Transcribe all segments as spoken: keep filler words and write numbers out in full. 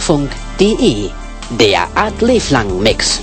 Rundfunk punkt de, der Art Leflang Mix.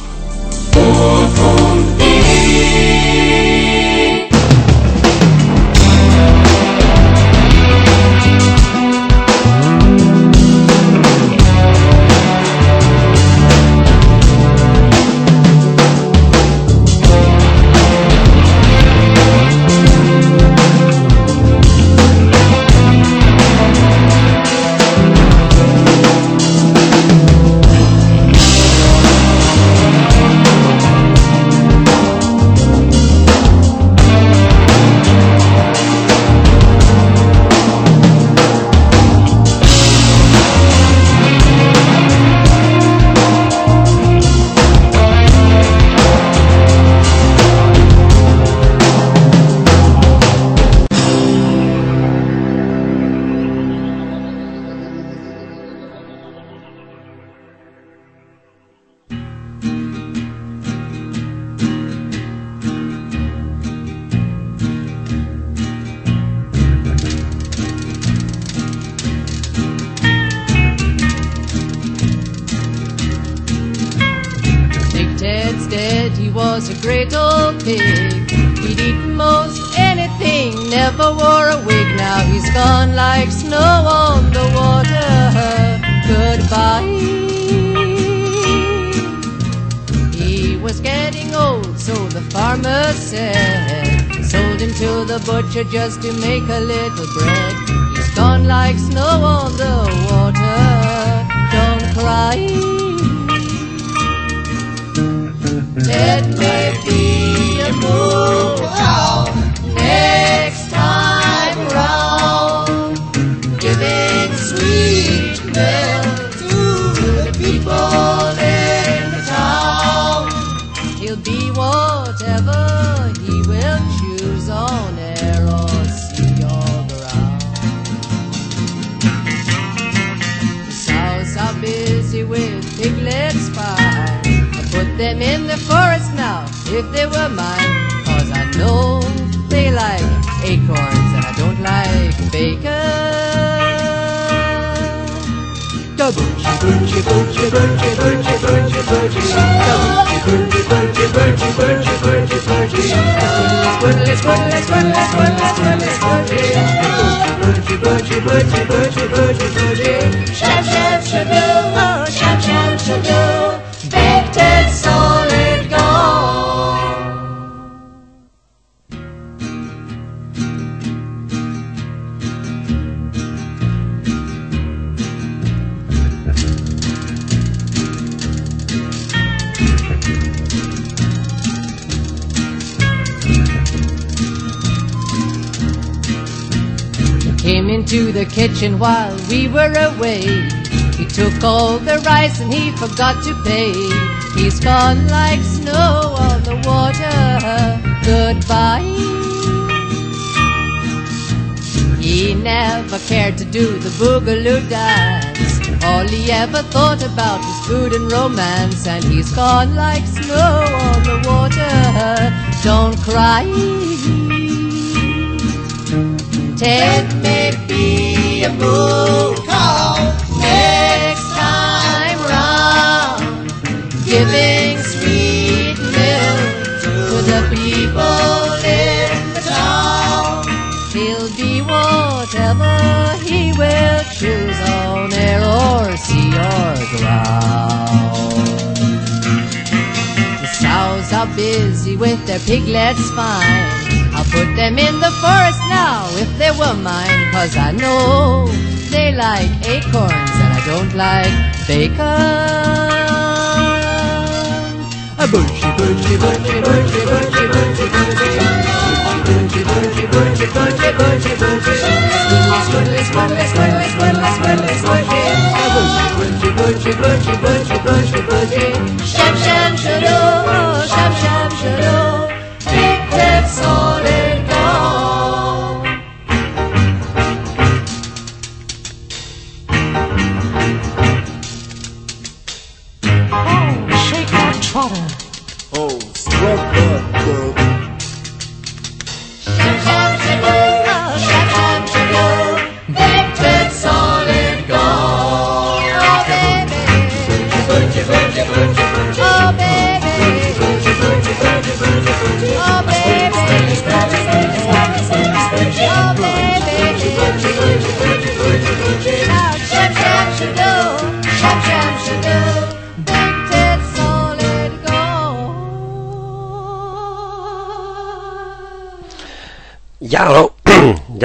Was a great old pig. He'd eaten most anything, never wore a wig. Now he's gone like snow on the water. Goodbye. He was getting old, so the farmer said. Sold him to the butcher just to make a little bread. He's gone like snow on the water. Don't cry. Ted may be a moo cow next time round, giving sweet milk to the people in the town. He'll be whatever he will choose on air or sea or ground. The sows are busy with piglets fine. Put them in the forest now, if they were mine. Cause I know they like acorns and I don't like bacon. Da boogie, boogie, boogie, boogie, boogie, boogie, boogie. Da boogie, boogie, boogie, boogie, boogie, boogie, boogie. Squiddly, squiddly, squiddly, squiddly, squiddly, squiddly. Boogie, boogie, boogie, boogie, boogie, boogie. Shab, shab, shaboo, oh, shab, shab, shaboo. Baked and solid gold. Came into the kitchen while we were away. He took all the rice and he forgot to pay. He's gone like snow on the water. Goodbye. He never cared to do the boogaloo dance. All he ever thought about was food and romance. And he's gone like snow on the water. Don't cry. Ted may be a moo cow next time round, giving sweet milk to the people in the town. He'll be whatever he will choose on air or sea or ground. The sows are busy with their piglets fine. I'll put them in the forest now if they were mine. Cause I know they like acorns and I don't like bacon. A boogie, boogie, boogie, boogie, boogie, boogie, boogie. Boogie, boogie, boogie, boogie, boogie, boogie. Squiddly, squiddly, squiddly, squiddly, squiddly, squiddly. A boogie, boogie, boogie, boogie, boogie, boogie. Sham, sham, shadoo, sham, sham, shadoo. Big red solid gold. Oh, shake that trotter. Oh, scrub that bug. Sham, sham, shadoo, sham, sham, shadoo. Big red solid gold. Oh, baby.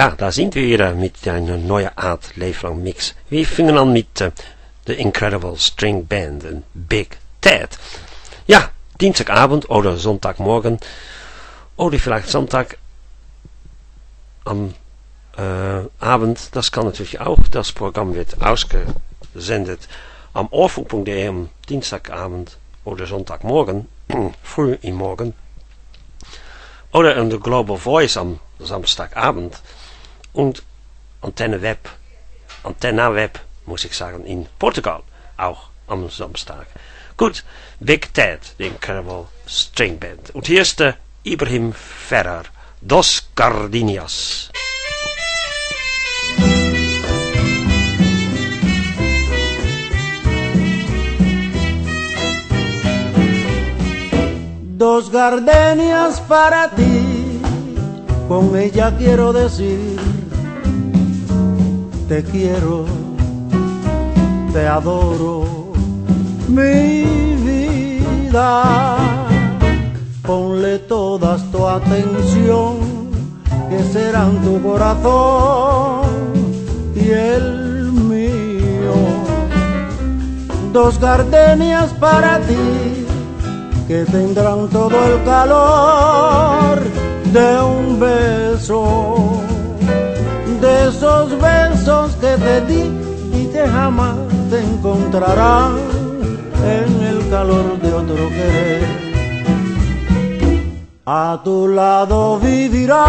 Ja, da sind wir wieder mit einer neuen Art Leeflang Mix. Wir fangen an mit uh, The Incredible String Band en Big Ted. Ja, Dienstagabend oder Sonntagmorgen oder vielleicht Sonntag am äh, Abend. Das kann natürlich auch. Das Programm wird ausgesendet am oorfunk punt de am Dienstagabend oder Sonntagmorgen, früh im Morgen. Oder an der Global Voice am Samstagabend. Und Antenne Web, Antenna Web, muss ich sagen, in Portugal, auch am Samstag. Gut, Big Ted, the Incredible String Band. Und hier ist der Ibrahim Ferrer, Dos Gardenias. Dos gardenias para ti, con ella quiero decir, te quiero, te adoro, mi vida. Ponle toda tu atención, que serán tu corazón y el mío. Dos gardenias para ti, que tendrán todo el calor de un beso, de esos besos que te di y que jamás te encontrarán en el calor de otro querer. A tu lado vivirán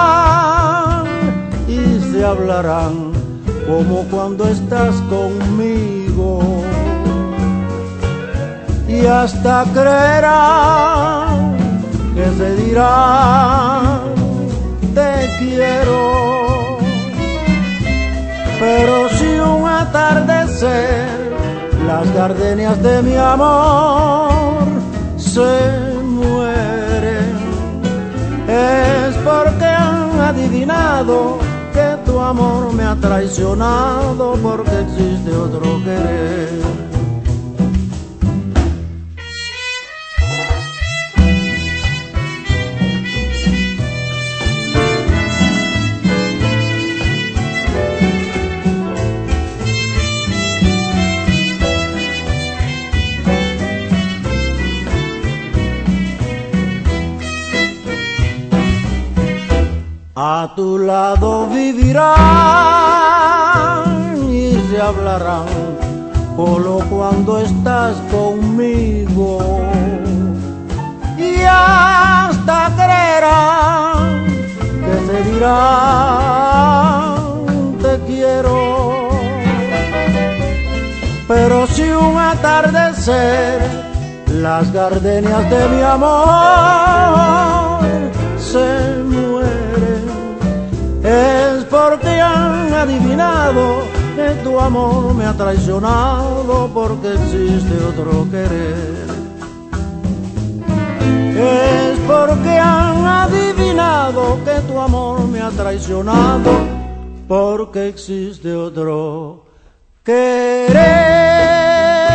y se hablarán como cuando estás conmigo, y hasta creerán que se dirán te quiero. Pero si un atardecer las gardenias de mi amor se mueren, es porque han adivinado que tu amor me ha traicionado, porque existe otro querer. A tu lado vivirán y se hablarán solo cuando estás conmigo, y hasta creerán que se dirán te quiero. Pero si un atardecer las gardenias de mi amor se mueren, es porque han adivinado que tu amor me ha traicionado, porque existe otro querer. Es porque han adivinado que tu amor me ha traicionado, porque existe otro querer.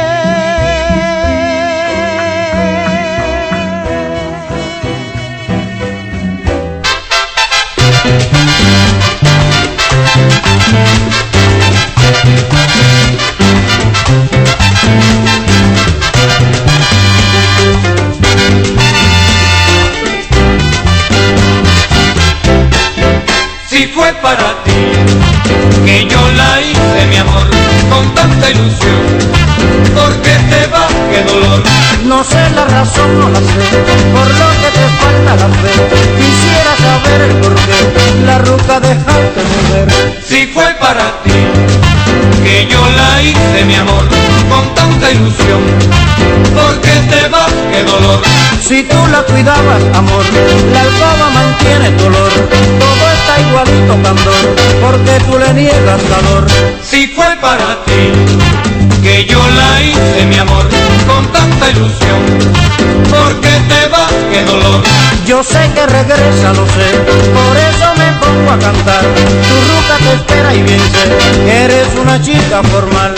Si fue para ti que yo la hice, mi amor, con tanta ilusión, ¿por qué te vas? ¡Qué dolor! No sé la razón, no la sé, por lo que te falta la fe. Quisiera saber el porqué, la ruca dejaste mujer. Si fue para ti que yo la hice, mi amor, con tanta ilusión, ¿por qué te vas? ¡Qué dolor! Si tú la cuidabas, amor, la alcoba mantiene tu olor. Todo está igualito, candor, porque tú le niegas calor. Si fue para ti que yo la hice, mi amor, con tanta ilusión, ¿por qué te vas? ¡Qué dolor! Yo sé que regresa, lo sé, por eso me pongo a cantar. Tu ruca te espera y bien sé que eres una chica formal.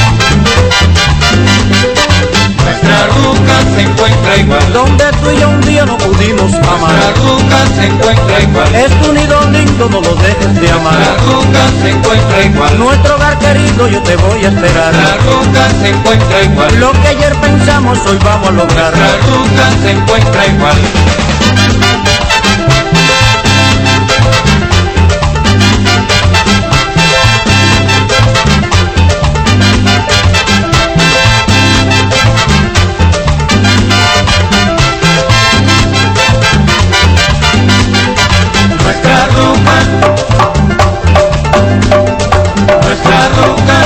Nuestra ruca se encuentra igual Donde tú y yo un día día no pudimos amar. Nuestra ruta se encuentra igual. Es tu nido lindo, no lo dejes de amar. Nuestra ruta se encuentra igual. Nuestro hogar querido, yo te voy a esperar. Nuestra ruta se encuentra igual. Lo que ayer pensamos, hoy vamos a lograr. Nuestra ruta se encuentra igual. Nuestra ruta, nuestra ruta,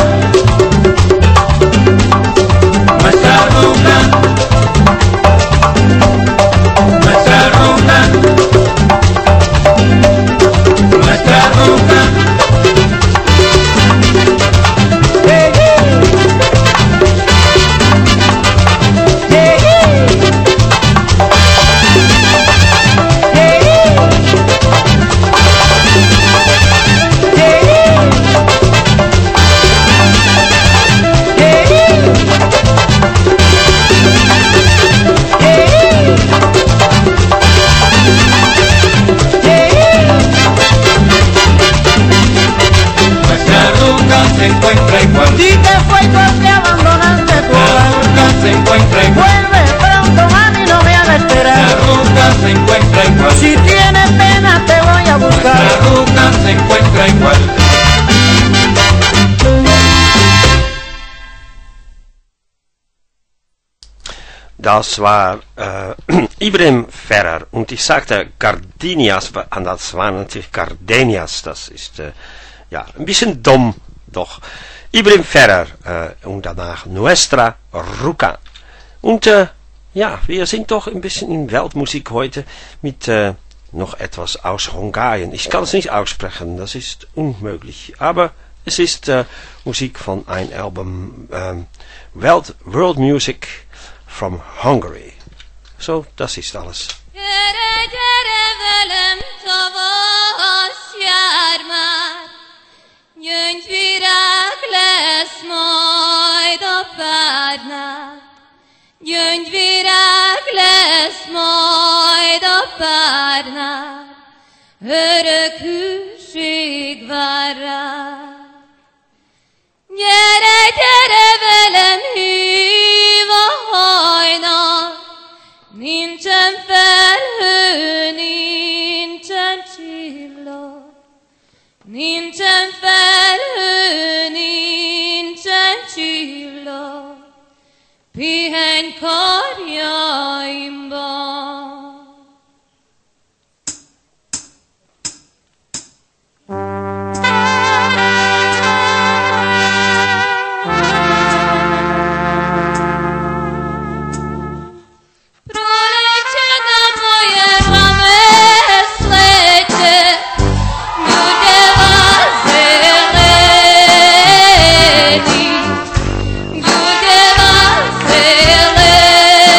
nuestra ruta, nuestra ruta, nuestra ruta. Se encuentra igual. Si te fue porque abandonaste tu La hogar, ruta se encuentra igual. vuelve pronto, mami, no me hagas La esperar. ruta se encuentra igual. Si tienes pena te voy a La buscar. ruta se encuentra igual. Das war äh, Ibrahim Ferrer und ich sagte Gardenias, und das waren natürlich Gardenias, das ist äh, ja ein bisschen dumm, doch. Ibrahim Ferrer äh, und danach Nuestra Ruca. Und äh, ja, wir sind doch ein bisschen in Weltmusik heute mit äh, noch etwas aus Hongarien. Ich kann es nicht aussprechen, das ist unmöglich, aber es ist äh, Musik von ein Album äh, World, World Music from Hungary. So, das ist alles. Gyere, gyere velem tavasz jár már, gyöngyvirág lesz majd a párnál. Gyöngyvirág lesz majd a párnál, örök hűség vár rá. Gyere, gyere velem, hív a hajnal, nincsen felhő, nincsen csillag. Nincsen felhő, nincsen csillag, pihenj karjaimban. Thank you.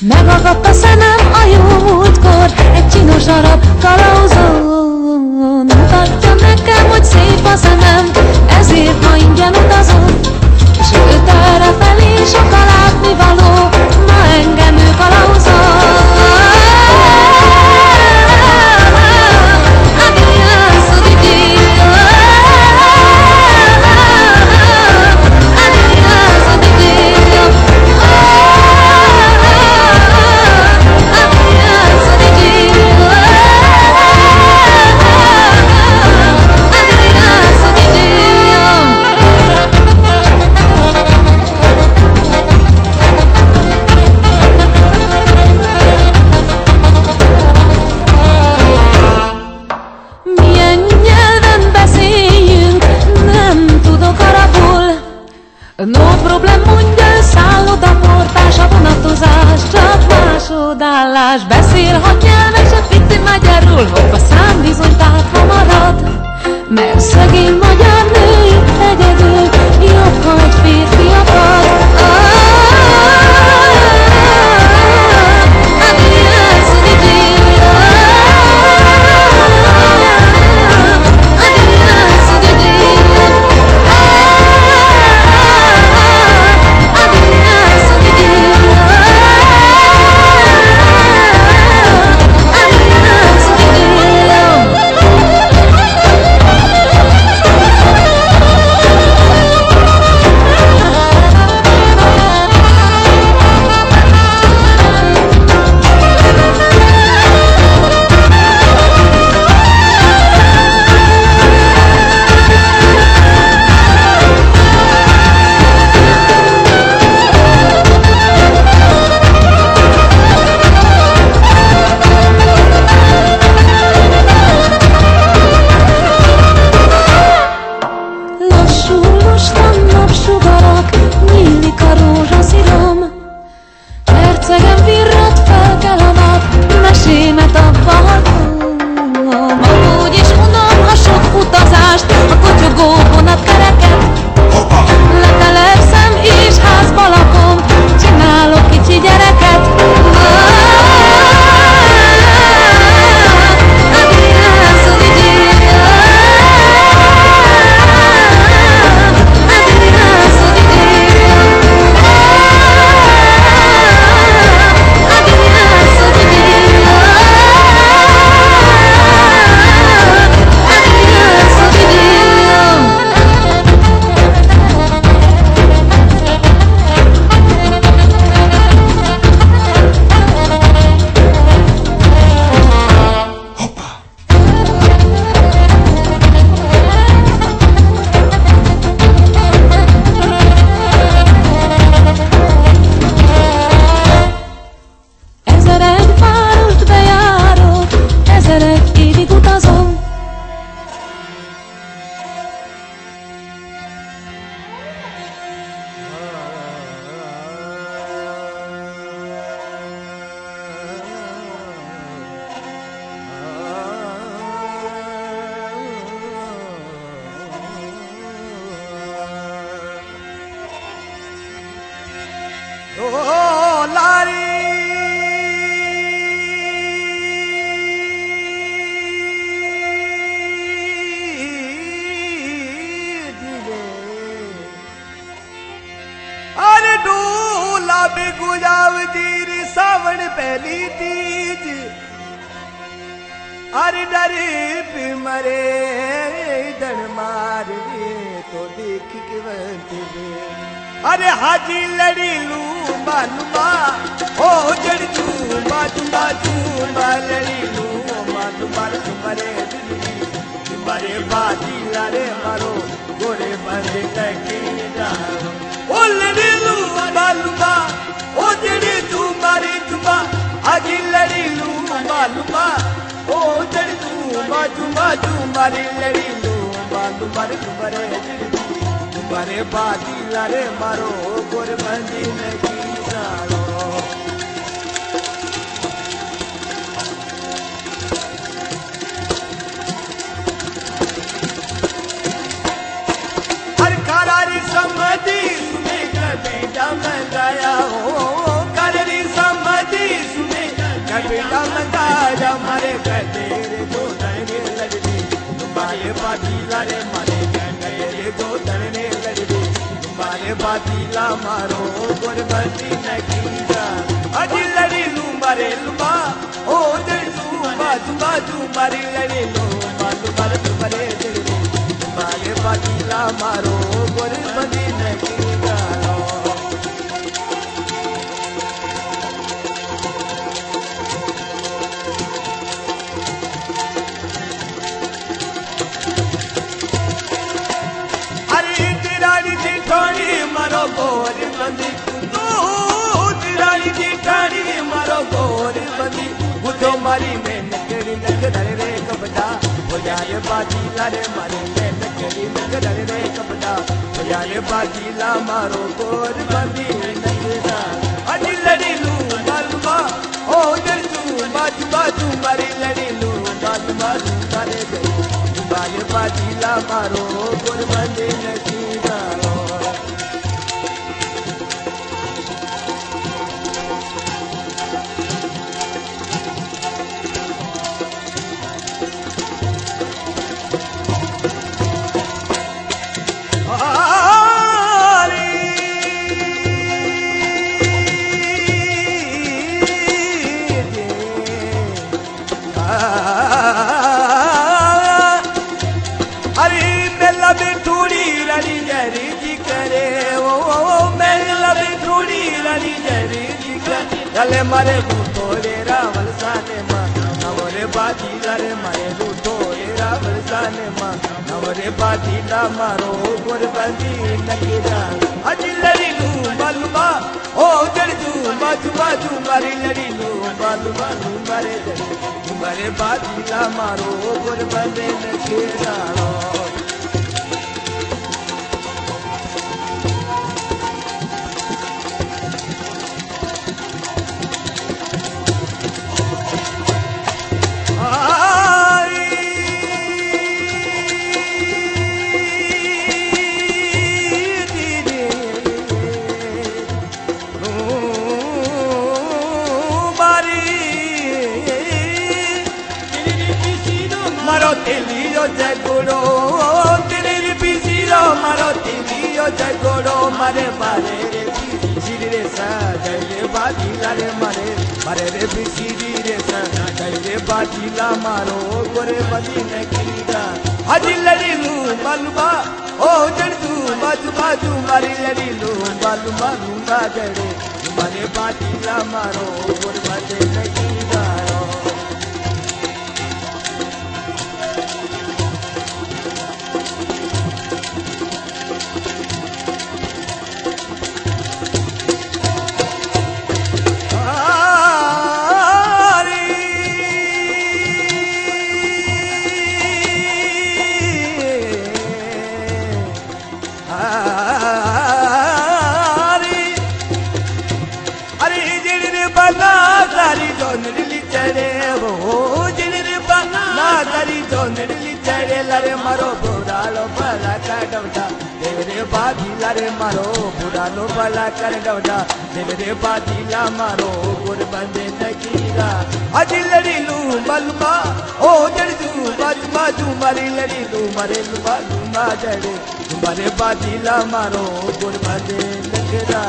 Megakadt a szemem a jó múltkor, egy csinos arab kalauzon. Mutatja nekem, hogy szép a szemem, ezért ma ingyen utazom. Sőt, errefelé sok a látnivaló, ma engem ő kalauzol. No problem, mondja, szálloda, portás, a vonatozás, csak másodállás. Beszélhat nyelvesen, pici magyarul, a szám bizony tátva marad. Mert szegény magyar nő itt egyedül, jobb, ha egy férfi akar. समझी सुने कभी जम गया हो कर री समझी बाजीला मारो गुरबंदी नकीरा अजी लड़ी लू मारे लुमा ओ जड़ी तू बाजू बाजू मारी लड़ी लू मालू मारे तू मरे दिल मारे बाजीला मारो गुरबंदी नकीरा मारो गोर बंदी तू तिरानी जिठानी मारो गोर बंदी बुधो मारी में नकड़ी नकड़े रे कपड़ा हो जाए बाजीला रे मारे में नकड़ी नकड़े रे कपड़ा हो जाए बाजीला मारो गोर बंदी नकड़ा अजी लड़ी लू मालूमा ओ दिल तू बाजू बाजू मारी लड़ी लू बाजू बाजू मारे मारे बाजीला मारो गोर बंदी नकड़ा गले मारे लूटोरे रावल साने माँ नवरे बाजीला रे मारे लूटोरे रावल साने माँ नवरे बाजीला मारो गुरबंदी नकीरा अजी लड़ी लू मालूमा ओ जड़ी तू बाजू बाजू मारी लड़ी लू बालू बालू मारे जड़ी मारे बाजीला मारो गुरबंदी नकीरा जगोड़ो तेरे पिसीरो मारो तिलियो जगोड़ो मारे मारे रे पिसीरी रे सा जले बाजीला रे मारे मारे रे पिसीरी रे सा जले बाजीला मारो गोरे बदी नकीरा अजी लड़ी लू मालूमा ओ जड़ी तू बाजू बाजू मारी लड़ी लू मालू मालू मा जड़े मारे बाजीला मारो गोरे बदी नकीरा मारो बुरालो भला कर डवडा तेरे बाजीला रे मारो बुरालो भला कर डवडा तेरे बाजीला मारो गुरबंदी नकीरा अजी लड़ी लू मलमा ओ जड़ी तू बाजू बाजू मारी लड़ी लू मारे लू बाजू मा जड़े तुम्हारे बाजीला मारो गुरबंदी नकीरा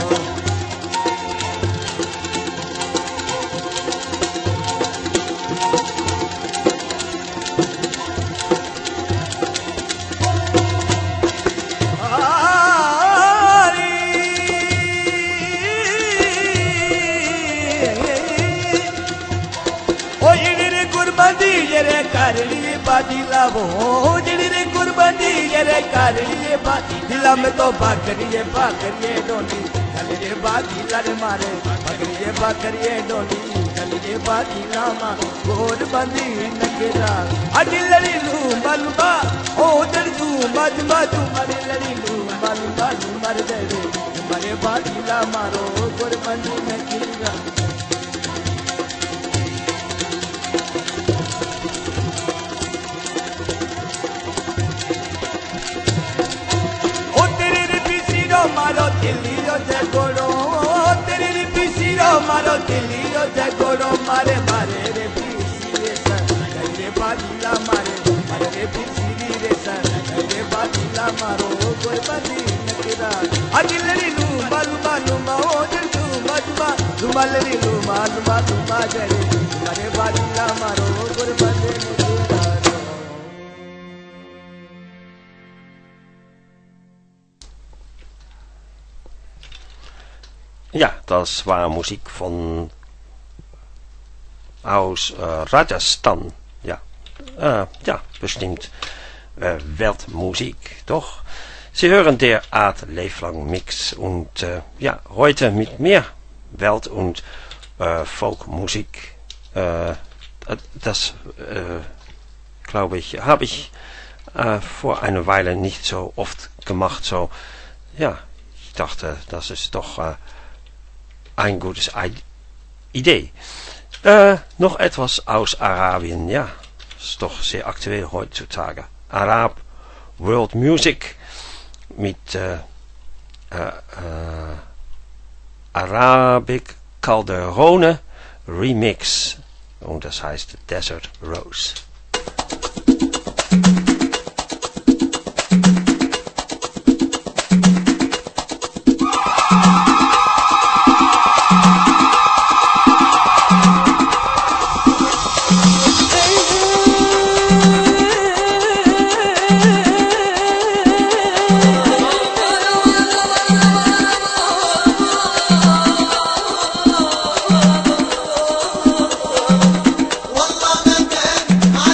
बाजीला वो जड़ी रे कुर्बानी रे कारिये बाजीला में तो बाकरिये बाकरिये डोली चले रे बाजीला रे मारे बाकरिये बाकरिये डोली चले रे बाजीला मा कुर्बानी नकेरा अजी लड़ी लू मालूमा ओ जड़ी तू बाजू बाजू मारी लड़ी लू मालू मालू मर गए मारे बाजीला मारो कुर्बानी नकेरा मारो दिलियो जगोड़ो तेरे पिसीरो मारो दिलियो जगोड़ो मारे मारे रे पिसी रे सर रे बाजीला मारे मारे रे पिसी रे सर रे बाजीला मारो गुरबंदी नकीरा मलरी रुमाल मालू माजरे मारे बाजिया मारो गुरबदे मुदारो. Ja, dat was muziek van aus uh, Rajasthan. Ja, uh, ja, bestimmt uh, Weltmusik, doch? Sie hören der Art Leeflang Mix und uh, ja, heute mit mehr Welt- und uh, Folkmusik. Uh, das, uh, glaube ich, habe ich uh, vor einer Weile nicht so oft gemacht. So, ja, ich dachte, das ist doch uh, ein gutes Idee. Äh, noch etwas aus Arabien, ja, ist doch sehr aktuell heutzutage. Arab World Music mit äh, äh, äh, Arabic Calderone Remix und das heißt Desert Rose. والله ما كان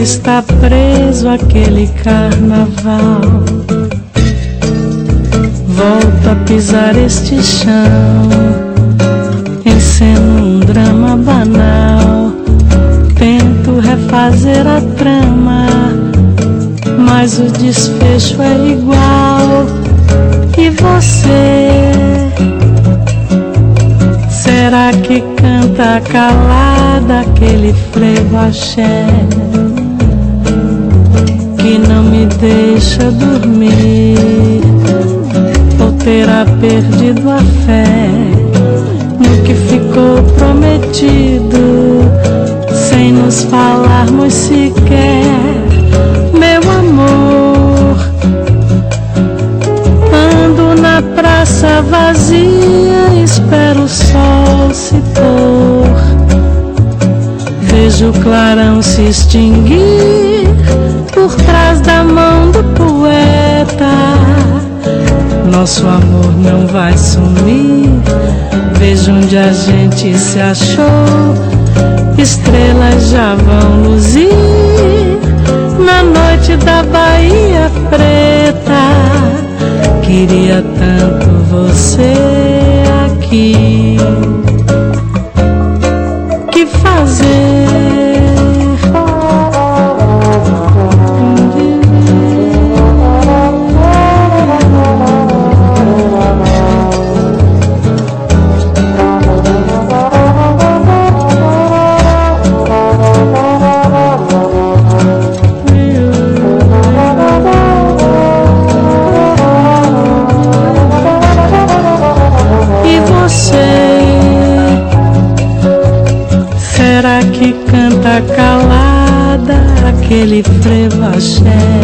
está preso àquele carnaval. Volto a pisar este chão, enceno um drama banal. Tento refazer a trama, mas o desfecho é igual. E você, será que canta calada aquele frevo axé que não me deixa dormir? Ou terá perdido a fé no que ficou prometido, sem nos falarmos sequer? Meu amor, ando na praça vazia, espero o sol se pôr, vejo o clarão se extinguir por trás da mão do poeta. Nosso amor não vai sumir, vejo onde a gente se achou, estrelas já vão luzir na noite da Bahia Preta. Queria tanto você aqui. Que fazer? Será que canta calada aquele frevo axé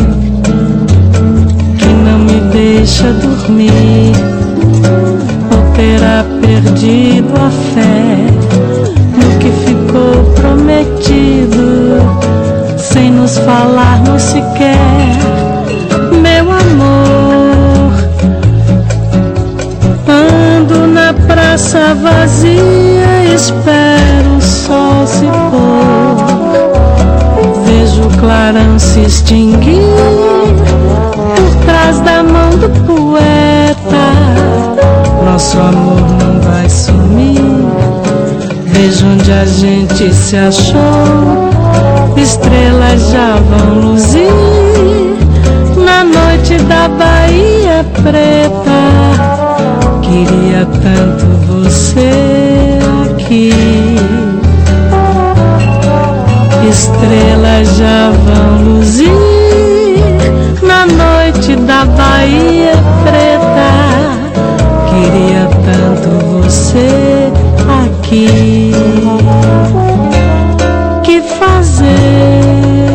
que não me deixa dormir? Ou terá perdido a fé no que ficou prometido, sem nos falarmos sequer? Meu amor, ando na praça vazia, espero o sol se pôr, vejo o clarão se extinguir por trás da mão do poeta. Nosso amor não vai sumir, vejo onde a gente se achou, estrelas já vão luzir na noite da Bahia Preta. Queria tanto você aqui. Estrelas já vão luzir na noite da Bahia Preta. Queria tanto você aqui. Que fazer?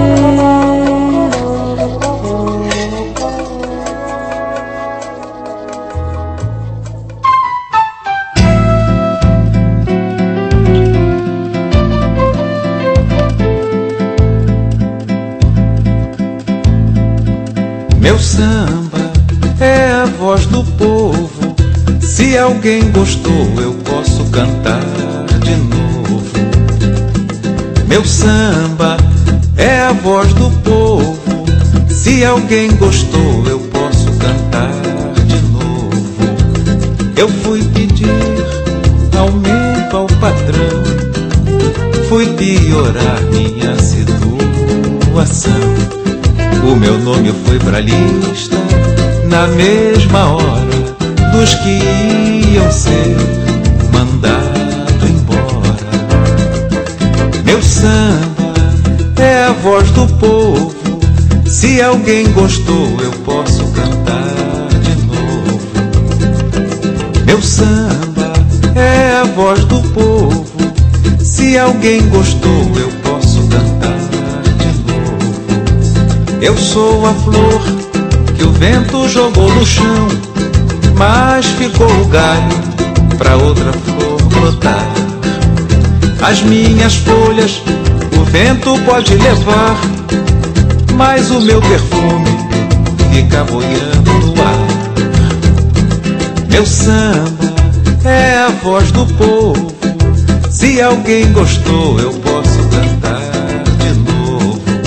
Meu samba é a voz do povo. Se alguém gostou, eu posso cantar de novo. Meu samba é a voz do povo. Se alguém gostou, eu posso cantar de novo. Eu fui pedir aumento ao patrão, fui piorar minha situação. O meu nome foi pra lista na mesma hora dos que iam ser mandado embora. Meu samba é a voz do povo. Se alguém gostou, eu posso cantar de novo. Meu samba é a voz do povo. Se alguém gostou, eu posso cantar de novo. Eu sou a flor que o vento jogou no chão, mas ficou o galho pra outra flor brotar. As minhas folhas o vento pode levar, mas o meu perfume fica boiando no ar. Meu samba é a voz do povo. Se alguém gostou, eu posso cantar de novo.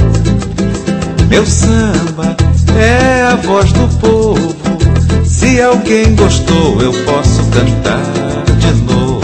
Meu samba é a voz do povo. Se alguém gostou, eu posso cantar de novo.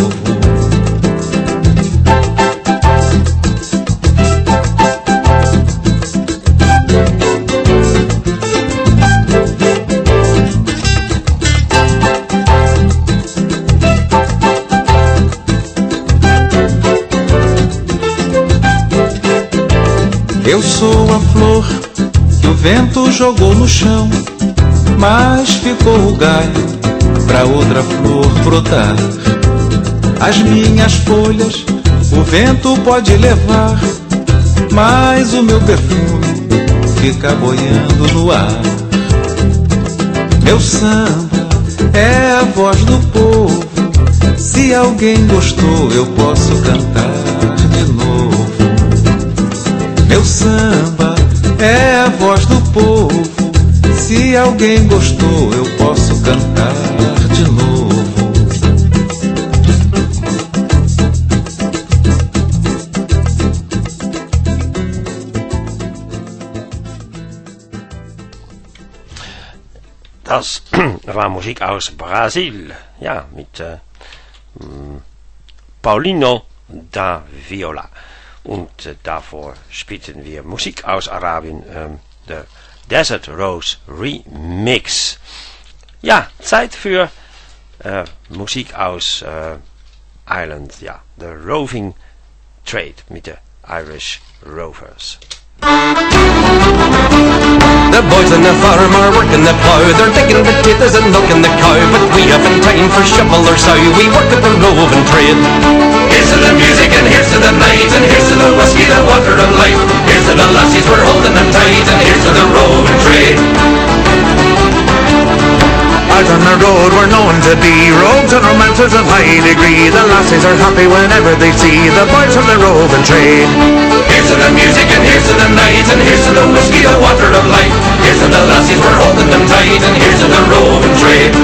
Eu sou a flor que o vento jogou no chão, mas ficou o galho pra outra flor brotar. As minhas folhas o vento pode levar, mas o meu perfume fica boiando no ar. Meu samba é a voz do povo. Se alguém gostou, eu posso cantar de novo. Meu samba é a voz do povo. Se alguém gostou, eu posso cantar de novo. Das war Musik aus Brasil, ja, mit äh, Paulinho da Viola. Und äh, davor spielten wir Musik aus Arabien, ähm, der Desert Rose Remix. Ja, Zeit für äh, Musik aus äh, Ireland, ja, The Roving Trade mit der Irish Rovers. The boys on the farm are working the plough, they're digging potatoes and milking the cow, but we haven't time for shovel or sow, we work at the roving trade. Here's to the music and here's to the night, and here's to the whiskey, the water of life. Here's to the lassies, we're holding them tight, and here's to the roving trade. Out on the road we're known to be rogues and romancers of high degree. The lassies are happy whenever they see the boys from the roving trade. Here's to the music and here's to the night, and here's to the whiskey, the water of life. Here's to the lassies, we're holding them tight, and here's to the roving trade.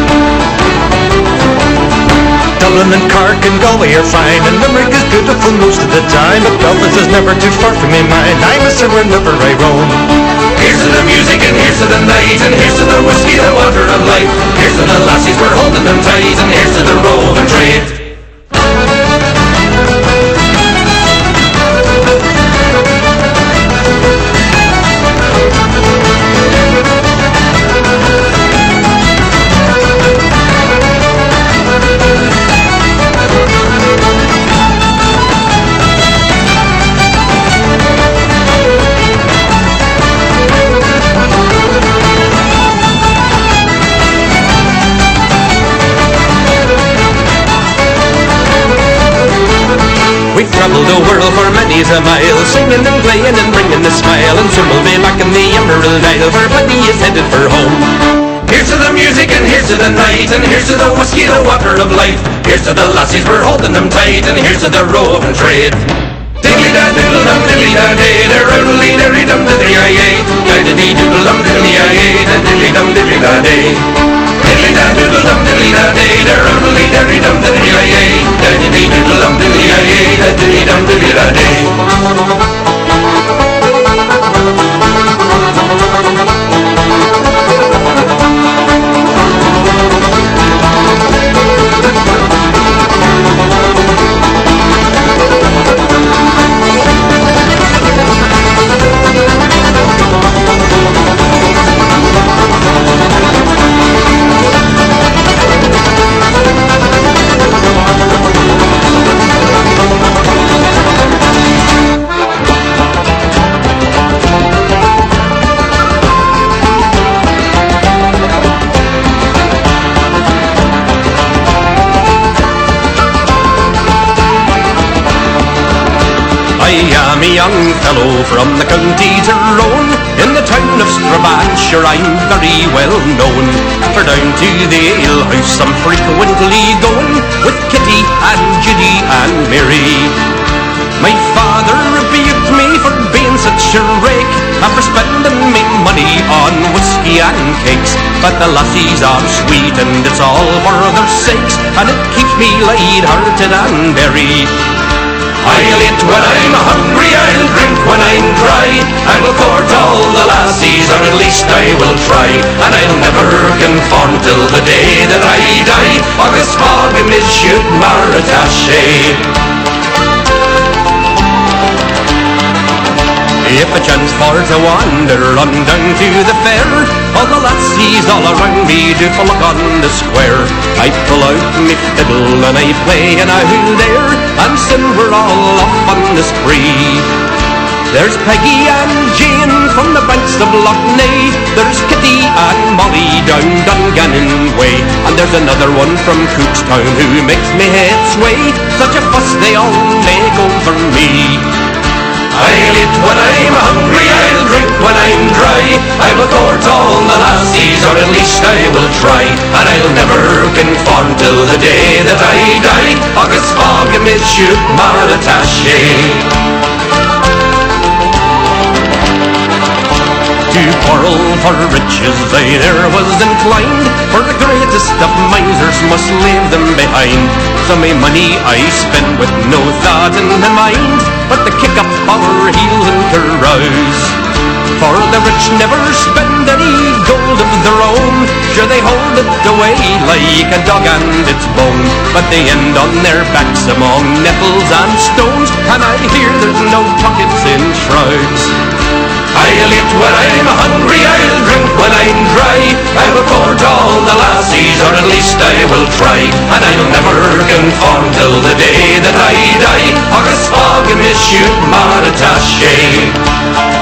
Dublin and Cork and Galway are fine, and Limerick is beautiful most of the time, but Belfast is never too far from my mind. I'm a sir whenever I roam. Here's to the music and here's to the night, and here's to the whiskey, the water of life. Here's to the lassies, we're holding them tight, and here's to the roving trade. We've travelled the world for many's a mile, singing and playing and bringing the smile, and soon we'll be back in the Emerald Isle, where Buddy is headed for home. Here's to the music and here's to the night, and here's to the whiskey, the water of life. Here's to the lassies, we're holding them tight, and here's to the roving trade. Diddly-da-diddle-dum, diddly-da-day, da-roodly-derry-dum, diddly-ay-ay, da-diddly-doodle-dum, diddly-ay-ay, da-diddly-dum, diddly-da-day. Diddly-da-doodle-dum, diddly-da-day, da-roodly-derry-dum, diddly-ay-ay, da-diddly-doodle-dum, diddly-ay-ay, da-diddly-dum, diddly-da-day. I am a young fellow from the county Tyrone, in the town of Strabane, sure I'm very well known. For down to the alehouse I'm frequently going, with Kitty and Judy and Mary. My father rebuked me for being such a rake, and for spending me money on whiskey and cakes. But the lassies are sweet and it's all for their sakes, and it keeps me light-hearted and merry. I'll eat when I'm hungry, I'll drink when I'm dry. I will court all the lassies, or at least I will try. And I'll never conform till the day that I die. Agus fágam is siúd mar atá sé. If a chance for to wander on down to the fair, all the lassies all around me do flock on the square. I pull out me fiddle and I play an owl there, and soon we're all off on the spree. There's Peggy and Jane from the banks of Loch Ness, there's Kitty and Molly down Dungannon way, and there's another one from Cookstown who makes me head sway. Such a fuss they all make over me. I'll eat when I'm hungry, I'll drink when I'm dry. I will court all the lassies, or at least I will try. And I'll never conform till the day that I die. Agus fágam is siúd mar atá sé. To quarrel for riches they there was inclined, for the greatest of misers must leave them behind. So my money I spend with no thought in my mind, but to kick up our heels and carouse. For the rich never spend any gold of their own, sure they hold it away like a dog and its bone, but they end on their backs among nettles and stones, and I hear there's no pockets in shrouds. I'll eat when I'm hungry, I'll drink when I'm dry. I will court all the lassies, or at least I will try. And I'll never conform till the day that I die. Agus fágam is siúd mar atá sé.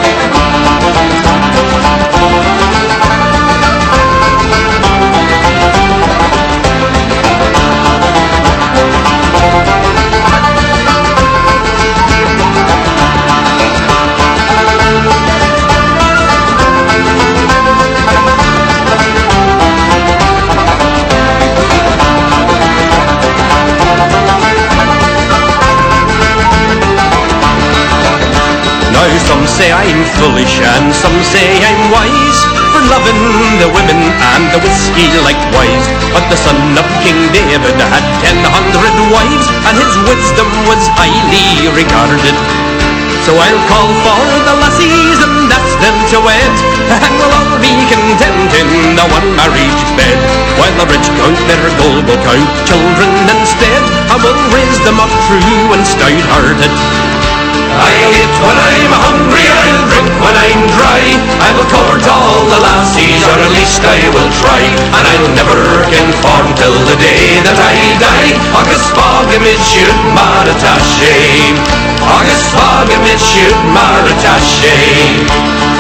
Now some say I'm foolish and some say I'm wise, for loving the women and the whiskey likewise. But the son of King David had ten hundred wives, and his wisdom was highly regarded. So I'll call for the lassies and ask them to wed, and we'll all be content in the one marriage bed. While the rich count their gold, will count children instead, and we'll raise them up true and stout-hearted. I'll eat when I'm hungry, I'll drink when I'm dry. I will court all the lassies, or at least I will try. And I'll never conform till the day that I die. Agus fágam is siúd mar atá sé. Agus fágam is siúd mar atá sé.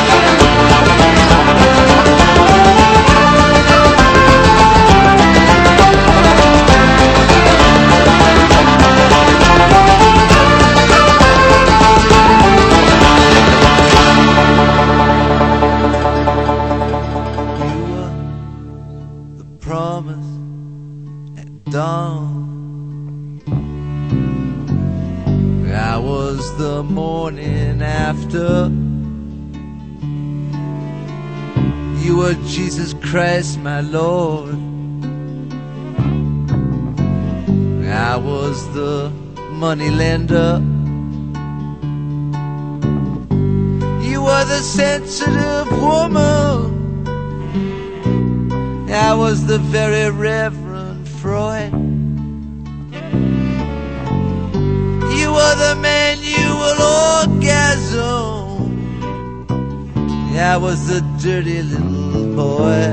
I was the morning after. You were Jesus Christ, my Lord. I was the money lender. You were the sensitive woman. I was the very Reverend Freud. You were the manual orgasm. I was the dirty little boy.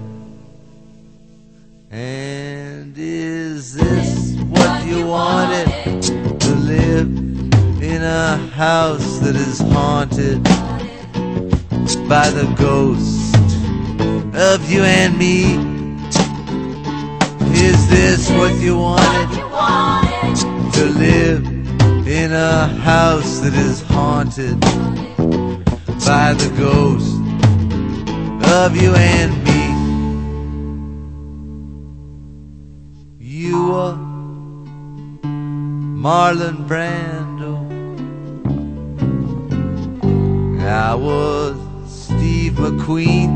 And is this what you wanted? To live in a house that is haunted by the ghost of you and me? Is this what you wanted? To live in a house that is haunted by the ghost of you and me? You were Marlon Brando. I was Steve McQueen.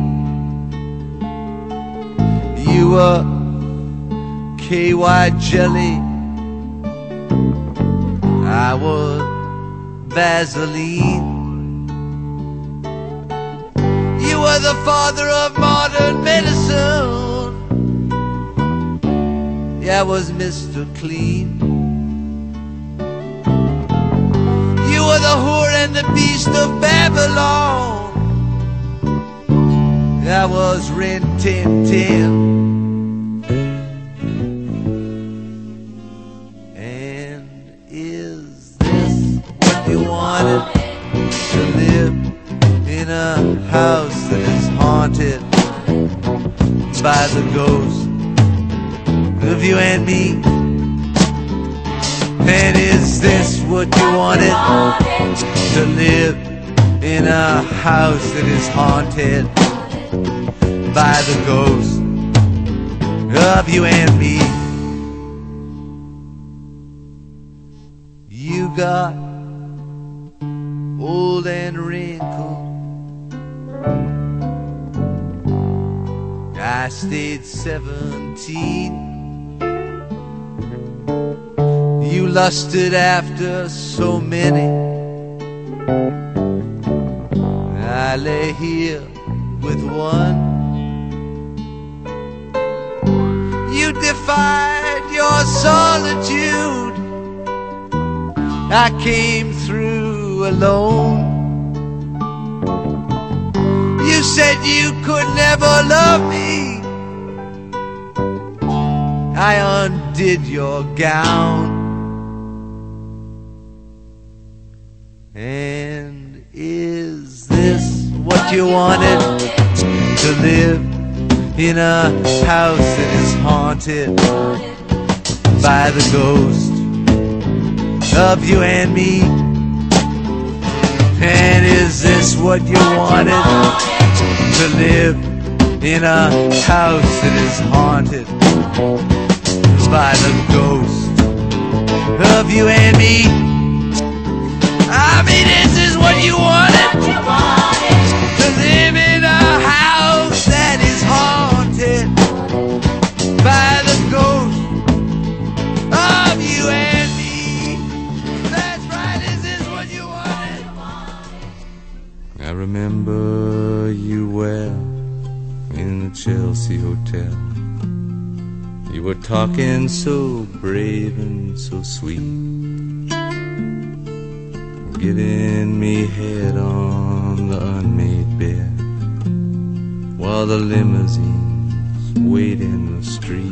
You were K Y Jelly. I was Vaseline. You were the father of modern medicine. Yeah, I was Mister Clean. You were the whore and the beast of Babylon. I was Rin Tin Tin. And is this what you wanted? To live in a house that is haunted by the ghost of you and me? And is this what you wanted? To live in a house that is haunted by the ghost of you and me? You got old and wrinkled. I stayed seventeen. You lusted after so many. I lay here with one. You defied your solitude. I came through alone. You said you could never love me. I undid your gown. And is this what you wanted? To live in a house that is haunted by the ghost of you and me? And is this what you wanted? To live in a house that is haunted by the ghost of you and me? I mean, is this what you wanted? To live in a house that is haunted by the ghost of you and me? That's right, is this what you wanted? I remember you well in the Chelsea Hotel. You were talking so brave and so sweet, giving me head on the unmade bed while the limousines wait in the street.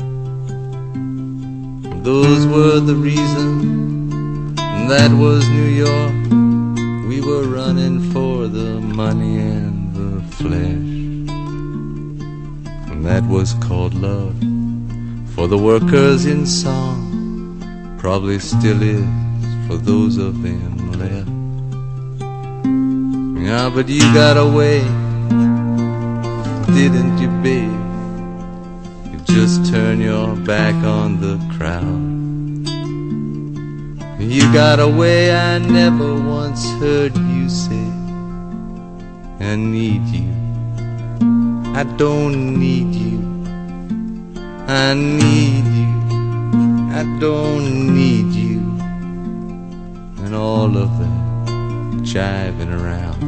Those were the reasons, that was New York. We were running for the money and the flesh, and that was called love for the workers in song, probably still is for those of them left. Yeah, but you got away, didn't you, babe? You just turned your back on the crowd. You got away, I never once heard you say, I need you, I don't need you, I need you, I don't need you, and all of that jiving around.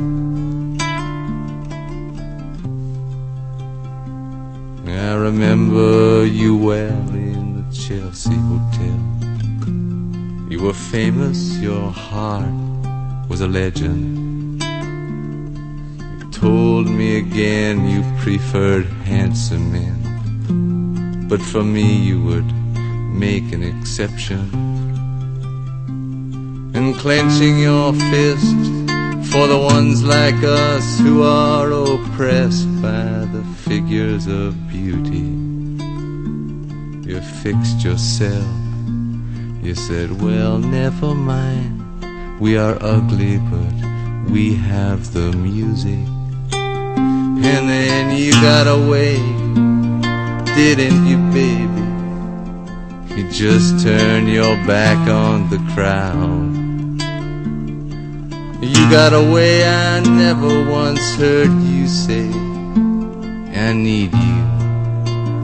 I remember you well in the Chelsea Hotel. You were famous, your heart was a legend. You told me again you preferred handsome men, but for me you would make an exception. And clenching your fist for the ones like us who are oppressed by the figures of beauty, you fixed yourself. You said, well, never mind, we are ugly, but we have the music. And then you got away, didn't you, baby? You just turned your back on the crowd. You got away, I never once heard you say, I need you,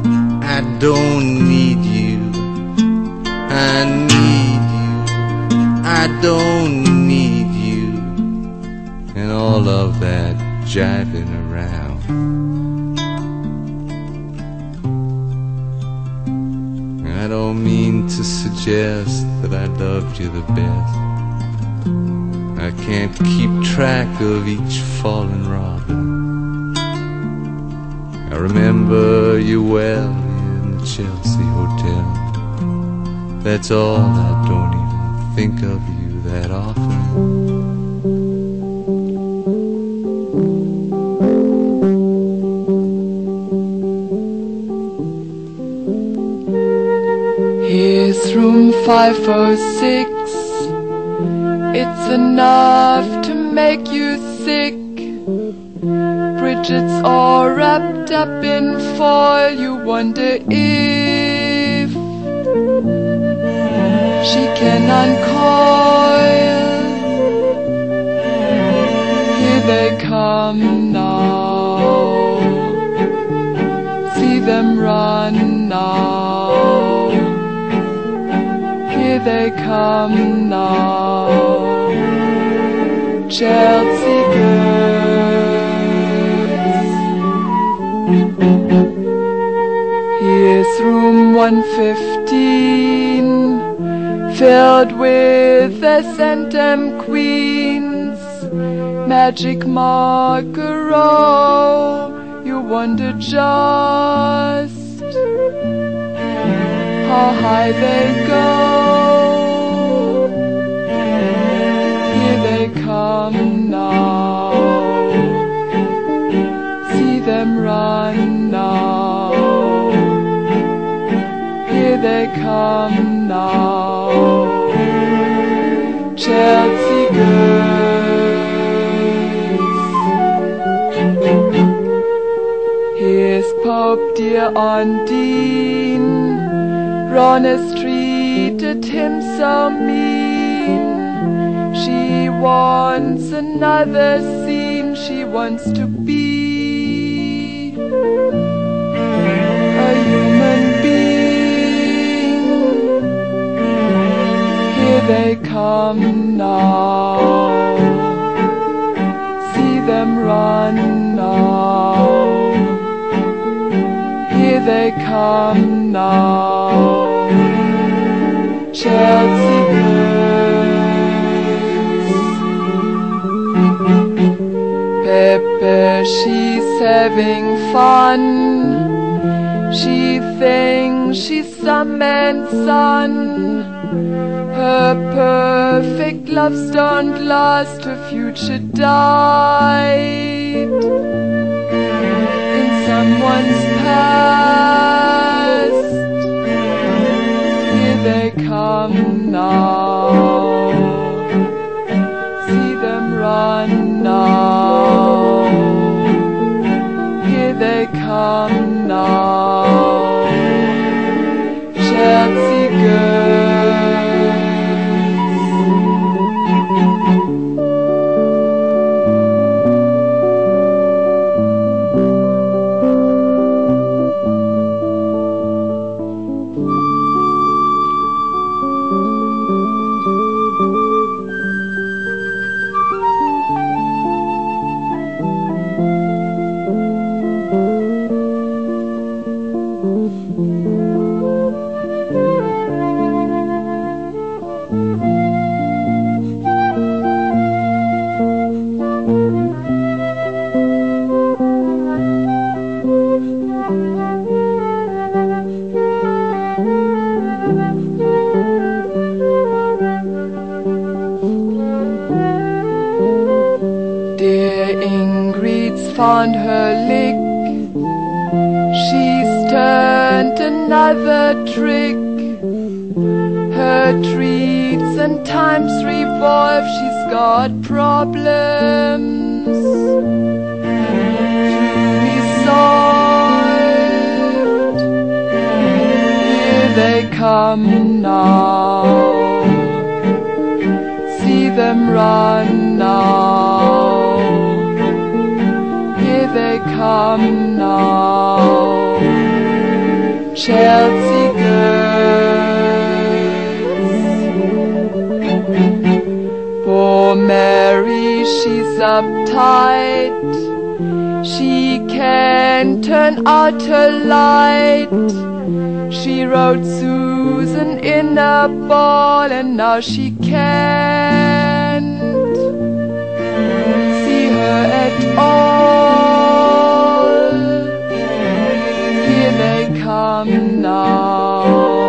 I don't need you, I need you, I don't need you and all of that jiving around. I don't mean to suggest that I loved you the best. I can't keep track of each fallen robin. I remember you well in the Chelsea Hotel. That's all, I don't even think of you that often. Here's room five oh six. It's enough to make you sick. Bridget's all wrapped up in foil. You wonder if she can uncoil. Here they come now. See them run now. Here they come now. Chelsea girls. Here's room one fifteen, filled with the Centum Queens. Magic Margaro, you wonder just how high they go. Here they come now. See them run now. Here they come now. Chelsea girls. Here's Pope dear on Dean. Ronna's treated him so mean. She wants another scene. She wants to be a human being. Here they come now. See them run now. Here they come now. Chelsea girls. Pepper, she's having fun. She thinks she's some man's son. Her perfect loves don't last. Her future died in someone's past. Here they come now. See them run now. Here they come now. Chelsea girls. Found her lick. She's turned another trick. Her treats and times revolve. She's got problems to be solved. Here they come now. See them run now. They come now. Chelsea girls. Mary, she's uptight. She can turn out her light. She wrote Susan in a ball, and now she can't see her at all. Here they come now.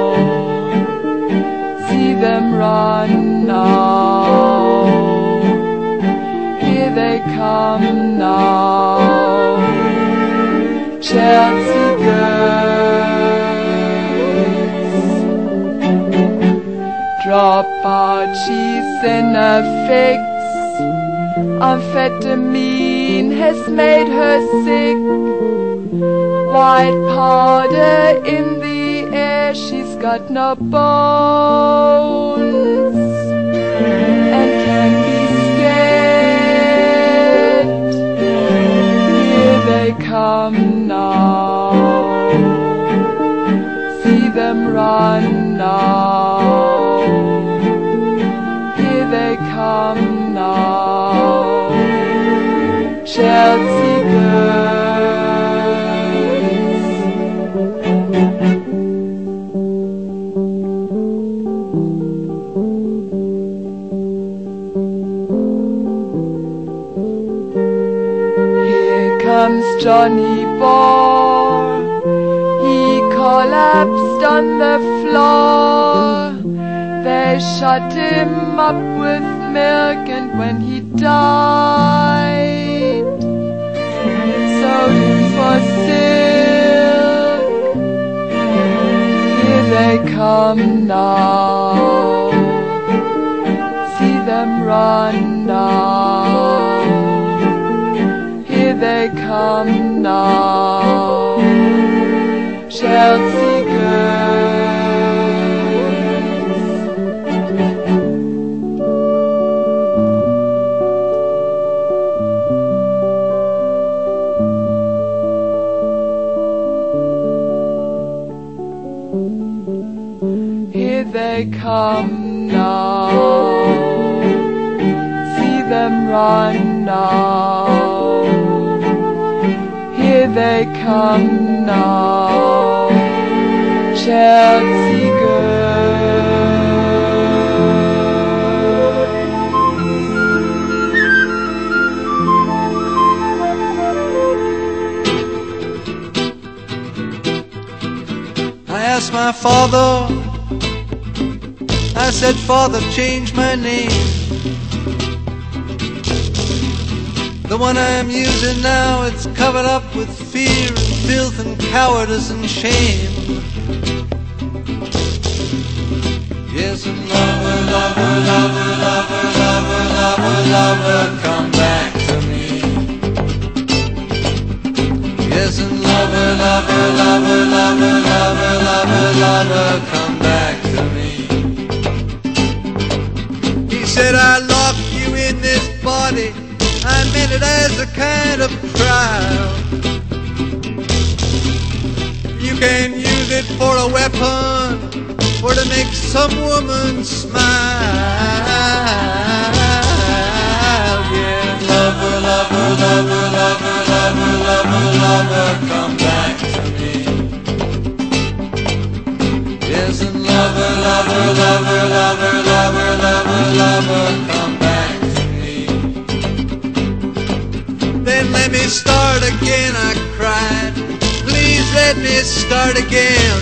See them run now. Here they come now. Chelsea girls, drop out, she's in a fix. Amphetamine has made her sick. White powder in the air, she's got no bones and can be scared. Here they come now. See them run now. Here they come now. Chelsea girls. Comes Johnny Bohr. He collapsed on the floor. They shut him up with milk, and when he died, sold him for silk. Here they come now. See them run now. They come now, Chelsea girls. Here they come now. See them run now. Here they come now, Chelsea I asked my father, I said, Father, change my name. The one I'm using now, it's covered up with fear and filth and cowardice and shame. Yes, and lover, lover, lover, lover, lover, lover, lover, come back to me. Yes, and lover, lover, lover, lover, lover, lover, lover, come back to me. He said, I locked you in this body. I meant it as a kind of trial. You can use it for a weapon or to make some woman smile. Yeah, lover, lover, lover, lover, lover, lover, lover, come back to me. Yes, and lover, lover, lover, lover, lover, lover, lover, come back. Then let me start again, I cried. Please let me start again.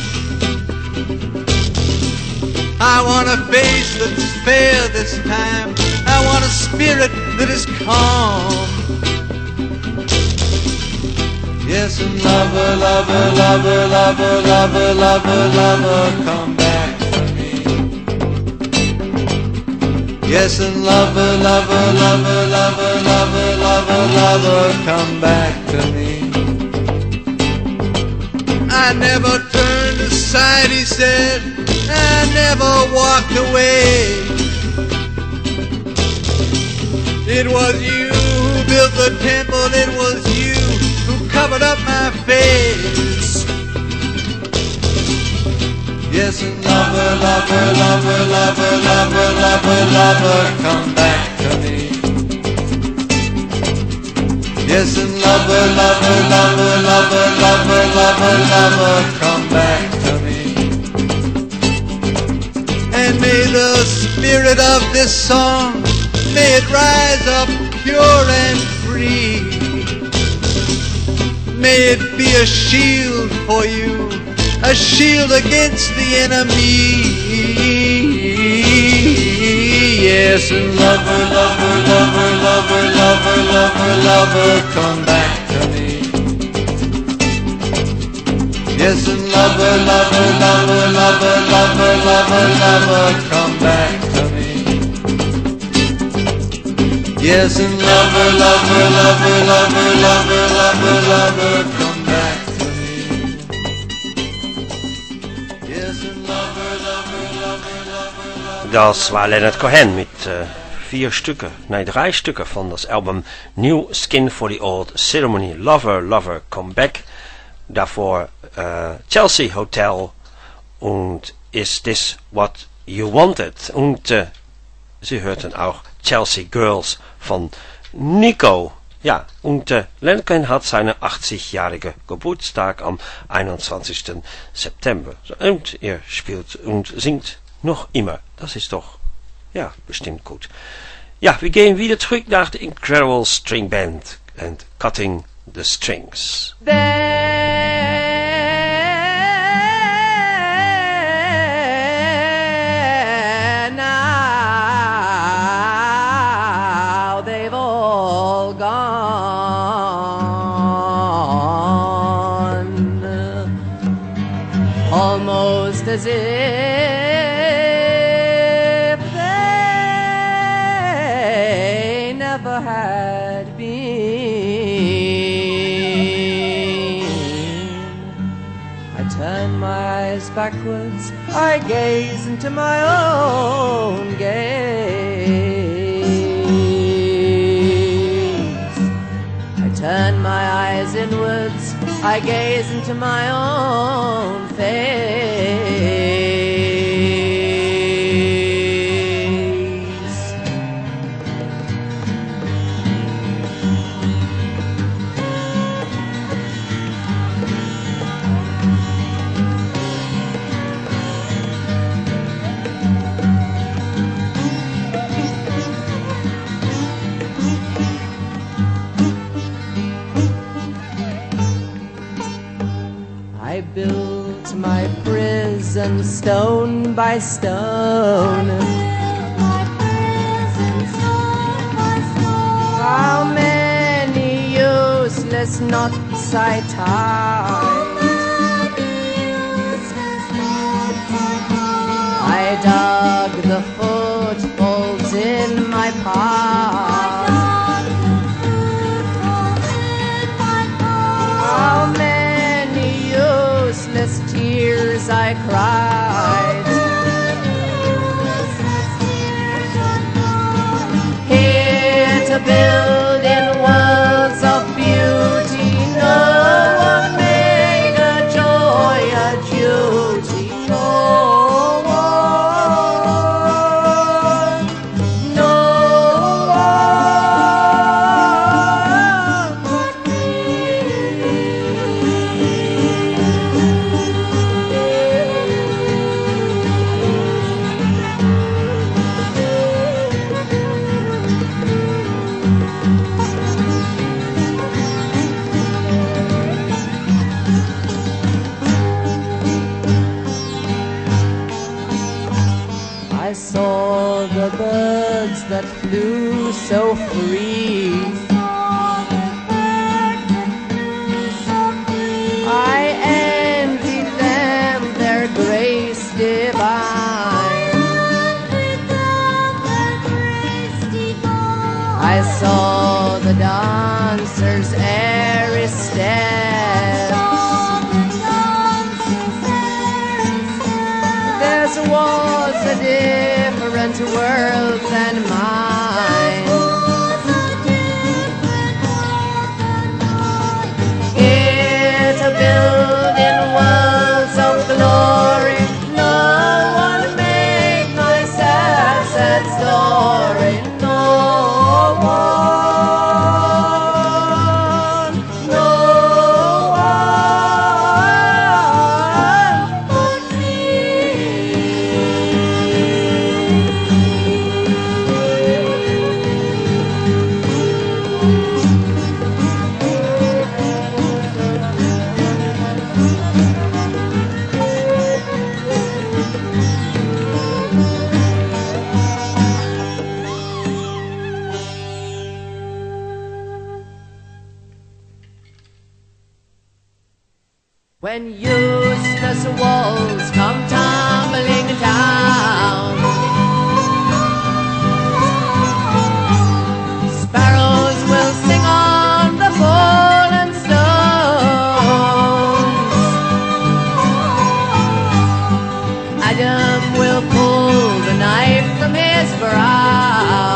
I want a face that's fair this time. I want a spirit that is calm. Yes, and lover, lover, lover, lover, lover, lover, lover, come back to me. Yes, and lover, lover, lover, lover, lover, lover, lover, come back to me. I never turned aside, he said. I never walked away. It was you who built the temple. It was you who covered up my face. Yes, and lover, lover, lover, lover, lover, lover, lover, come back to me. Yes, and lover, lover, lover, lover, lover, lover, lover, come back to me. And may the spirit of this song, may it rise up pure and free. May it be a shield for you, a shield against the enemy. Yes, and lover, lover, lover, lover, lover, lover, lover, come back to me. Yes, and lover, lover, lover, lover, lover, lover, lover, come back to me. Yes, and lover, lover, lover, lover, lover, lover, lover, come back to me. Yes, and lover, lover, lover, lover, lover. Das war Leonard Cohen mit äh, vier Stücke, nein drei Stücke von das Album New Skin for the Old Ceremony. Lover, Lover, Come Back. Davor äh, Chelsea Hotel und Is This What You Wanted. Und äh, Sie hörten auch Chelsea Girls von Nico. Ja, und äh, Leonard Cohen hat seine achtzig-jährige Geburtstag am einundzwanzigsten September. Und er spielt und singt noch immer. Das ist doch, ja, bestimmt gut. Ja, wir gehen wieder zurück nach der Incredible String Band and Cutting the Strings. There now, they've all gone, almost as if they never had been. I turn my eyes backwards, I gaze into my own gaze. I turn my eyes inwards, I gaze into my own face. I built my prison stone by stone. How many useless knots I tied. I dug the footholds in my path. How many useless tears I cried. Here to build in worlds of beauty, no one made a joy a duty. No one, no one but me. I saw the birds that flew so free. I envied them their grace divine. I saw the dancers' airy steps. Theirs was a different world than mine. Here to build in worlds of glory, no when useless walls come tumbling down. Sparrows will sing on the fallen stones. Adam will pull the knife from his brow.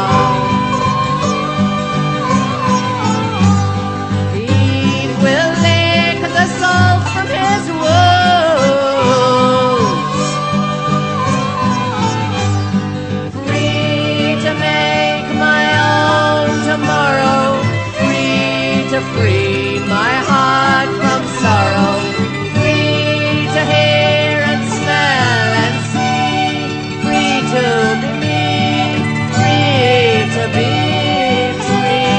Cain will lick the salt from his wounds. Free to make my own tomorrow, free to free my heart from sorrow, free to hear and smell and see, free to be me, free to be free.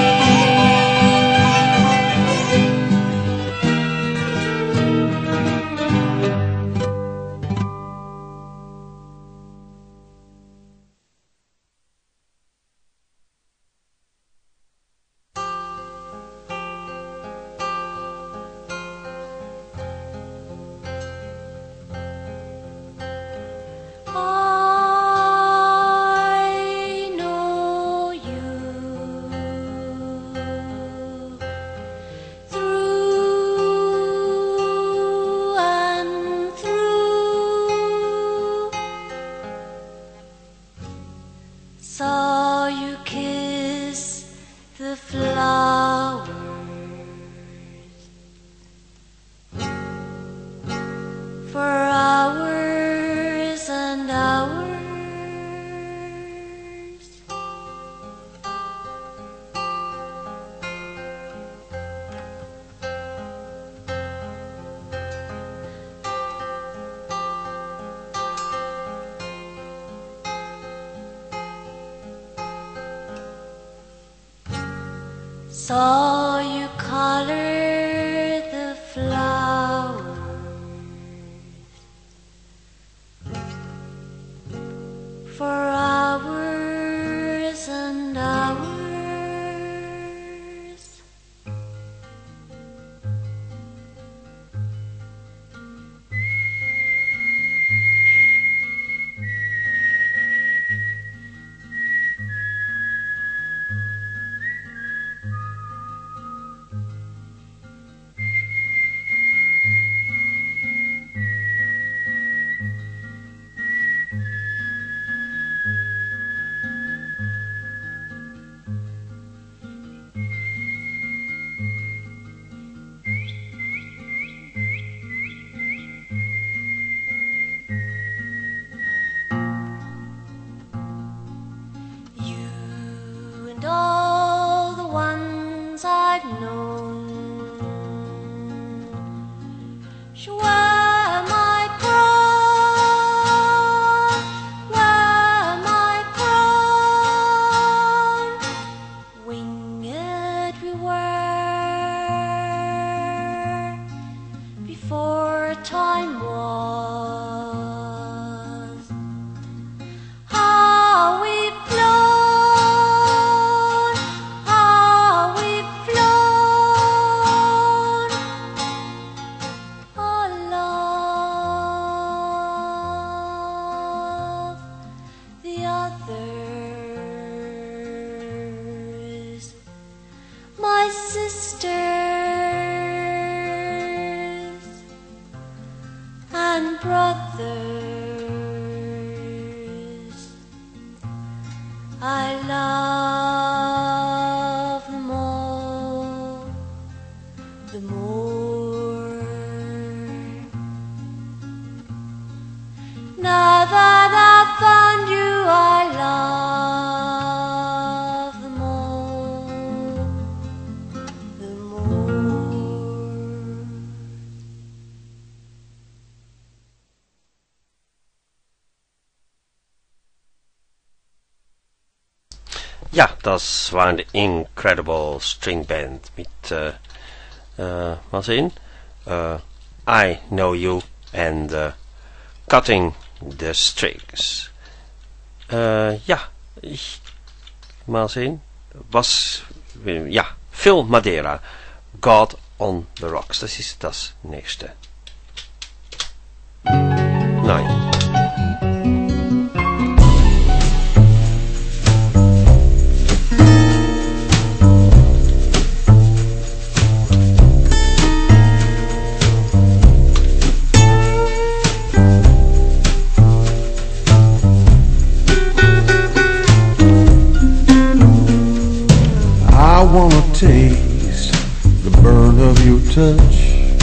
I know you through and through. Saw you kiss the flowers for hours and hours. Saw you color the flowers for hours and hours. You and all the ones I've known were my crown, were my crown. Winged we were before time was. How we've flown, how we've flown, our love, the others, my sisters and brothers. I love them all the more now that I've found you. I love them all the more. Ja, das waren de Incredible String Band mit, uh, uh, mal sehen, uh, I Know You and uh, Cutting the Strings. Uh, ja, ich, mal sehen, was, ja, Phil Madeira, God on the Rocks, das ist das nächste. wanna taste the burn of your touch,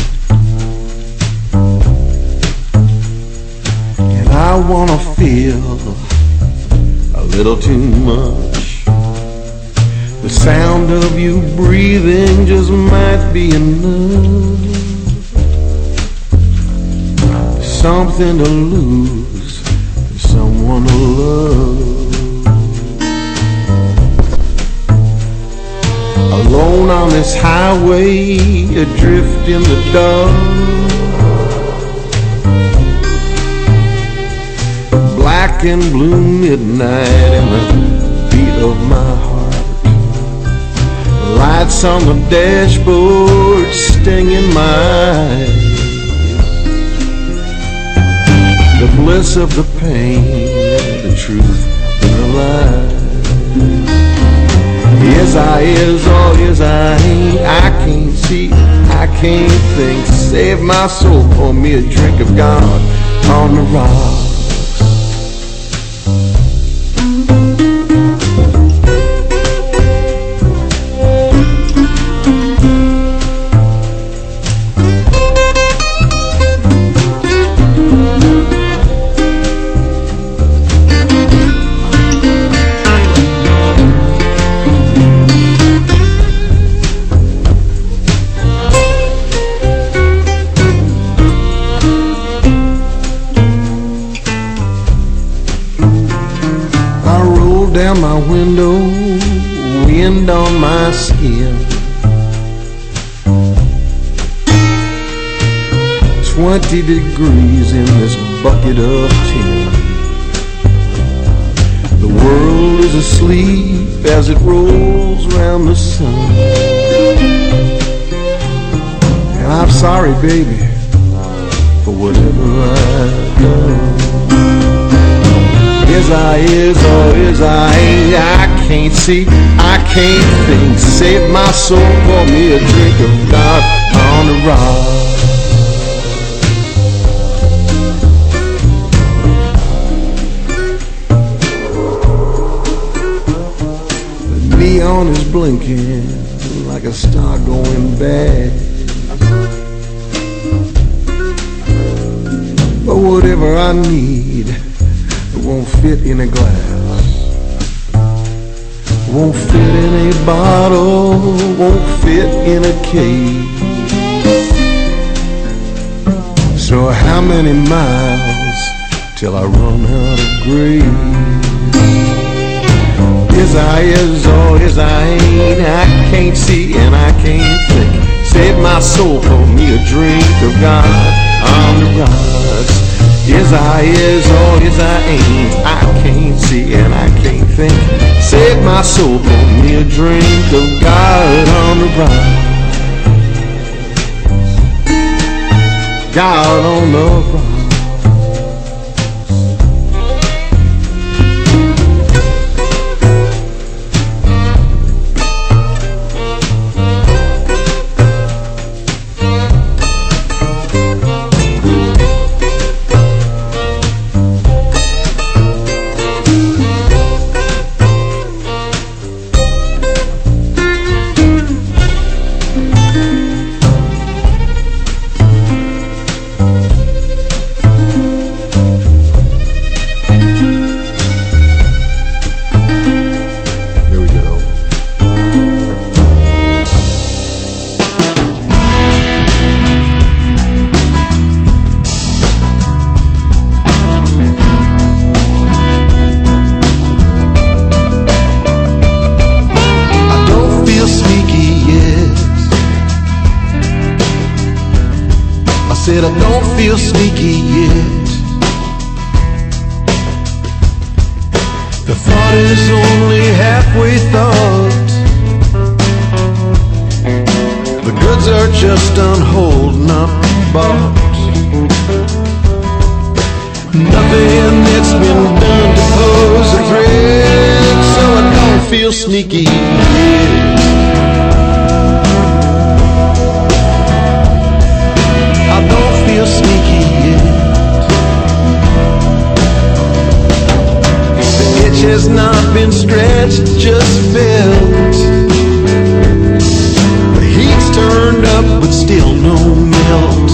and I wanna feel a little too much. The sound of you breathing just might be enough. Something to lose, someone to love. Alone on this highway, adrift in the dark, black and blue midnight in the beat of my heart. Lights on the dashboard stinging my eyes. The bliss of the pain, the truth and the lie. Yes, I is, or yes, I ain't. I can't see, I can't think. Save my soul, pour me a drink of God on the rocks. Down my window, wind on my skin. Twenty degrees in this bucket of tin. The world is asleep as it rolls round the sun. And I'm sorry, baby, for whatever I've done. Is I is or is I ain't. I can't see, I can't think. Save my soul, pour me a drink of God on the rock. The neon is blinking like a star going bad. But whatever I need won't fit in a glass, won't fit in a bottle, won't fit in a cage. So how many miles till I run out of grace? Is I is or is I ain't. I can't see and I can't think. Save my soul, pour me a drink of God on the rocks. Is I is or is I ain't. I can't see and I can't think. Save my soul, pour me a drink of God on the rocks. God on the rocks. Said I don't feel sneaky yet. The thought is only halfway thought. The goods are just on hold, not bought. Nothing that's been done to pose a threat, so I don't feel sneaky yet. I don't feel sneaky yet. The itch has not been stretched, just felt. up but still no melt.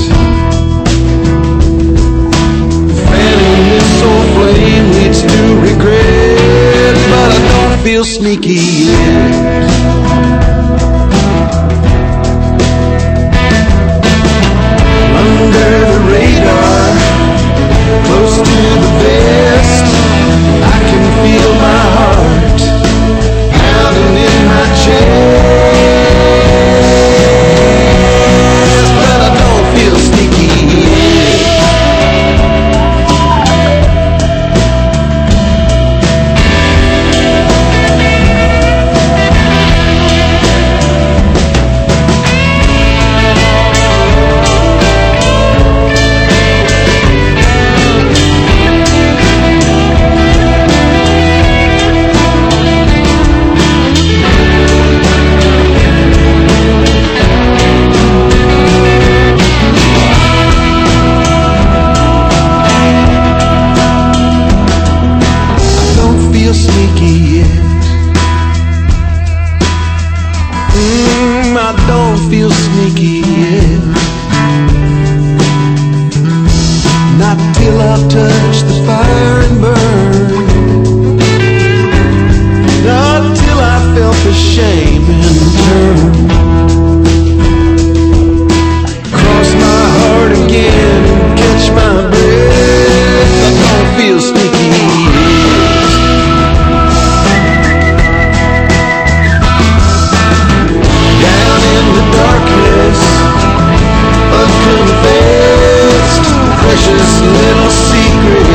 Fanning this old flame leads to regret, but I don't feel sneaky yet. Under the radar, close to the vest, I can feel my heart pounding in my chest, but I don't feel sneaky yet. Precious little secret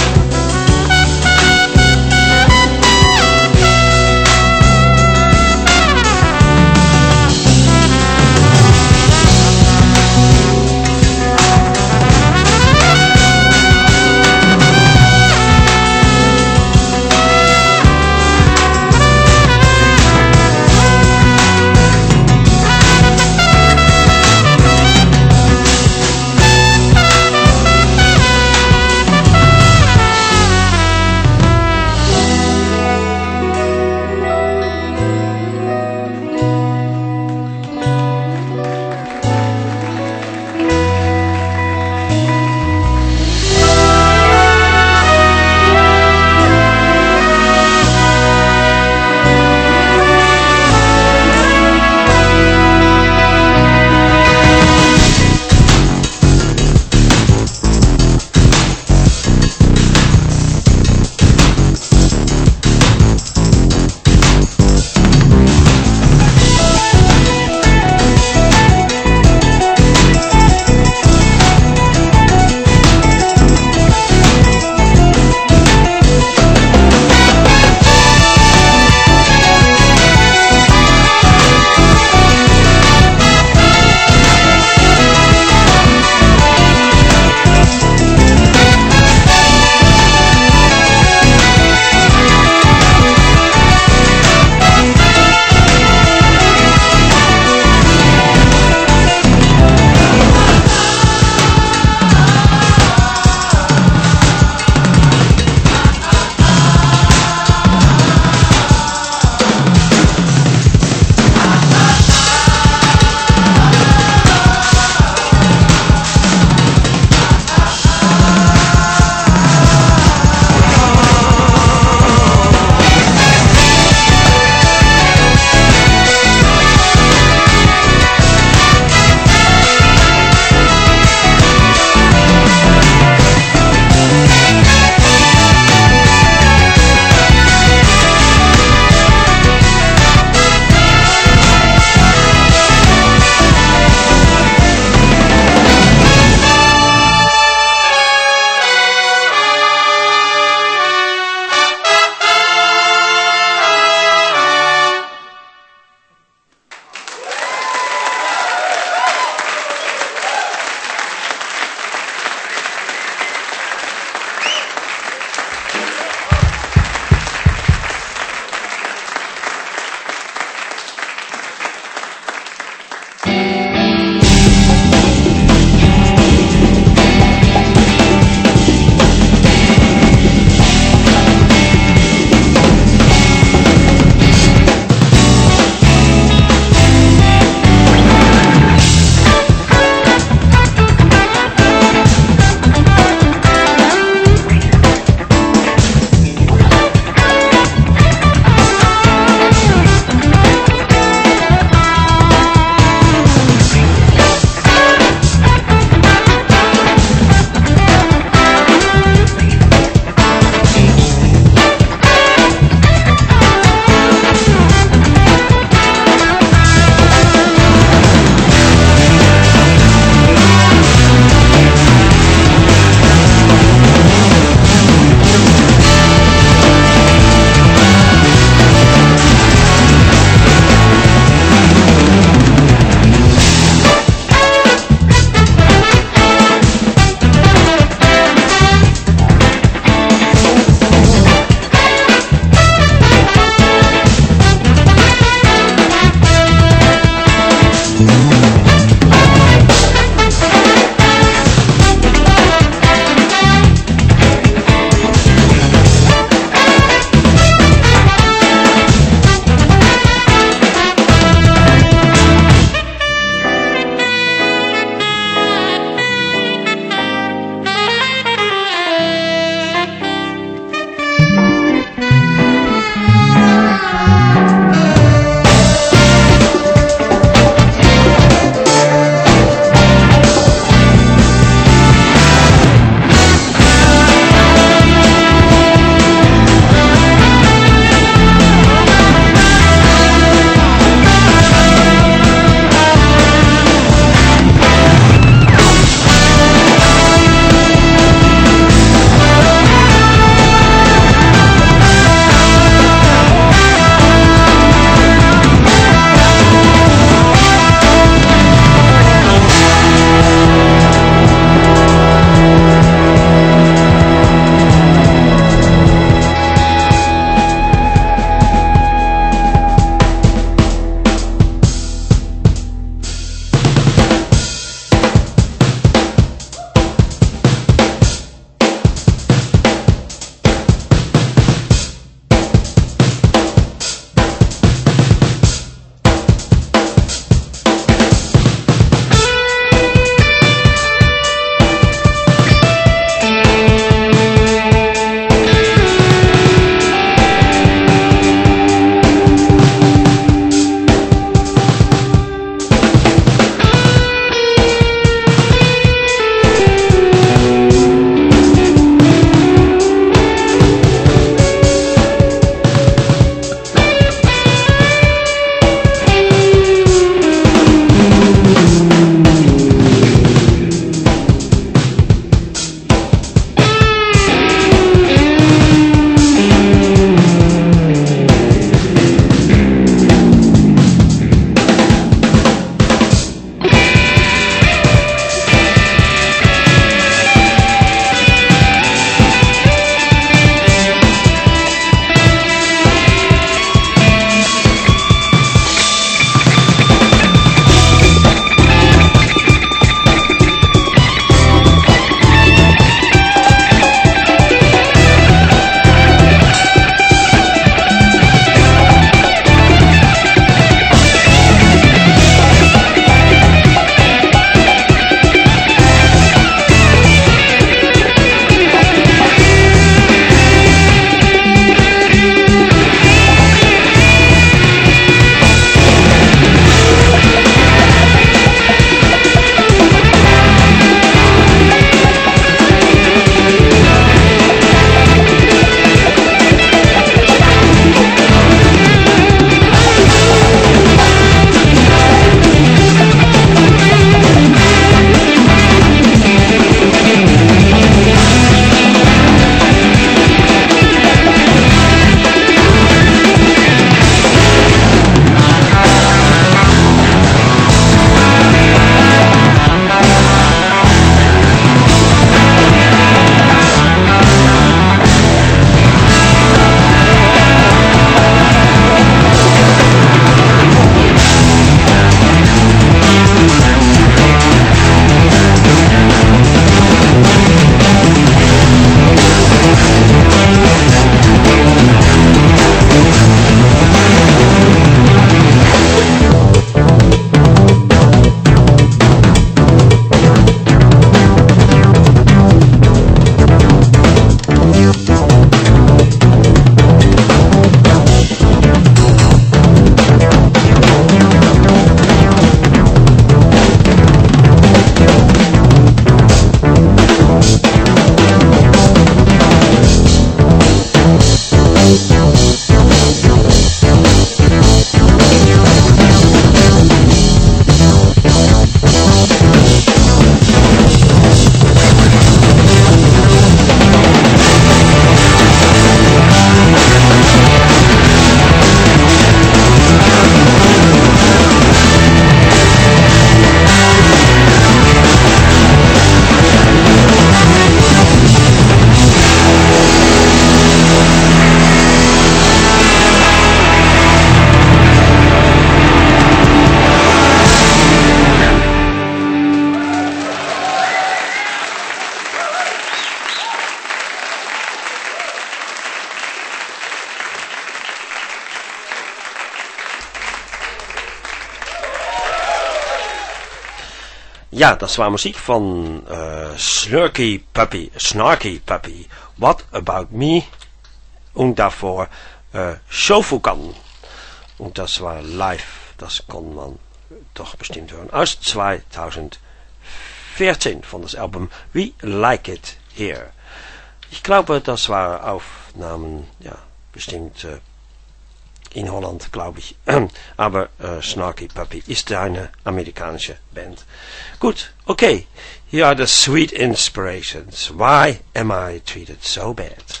Ja, dat was muziek van uh, Snarky Puppy, Snarky Puppy. What About Me? Und davor uh, Shofukan. Und das war live, das kann man doch bestimmt hören. Aus zweitausendvierzehn von das Album We Like It Here. Ich glaube, das waren Aufnahmen, ja, bestimmt uh, in Holland, glaube ich. Aber uh, Snarky Puppy ist eine amerikanische Band. Gut, okay. Here are the Sweet Inspirations. Why am I treated so bad?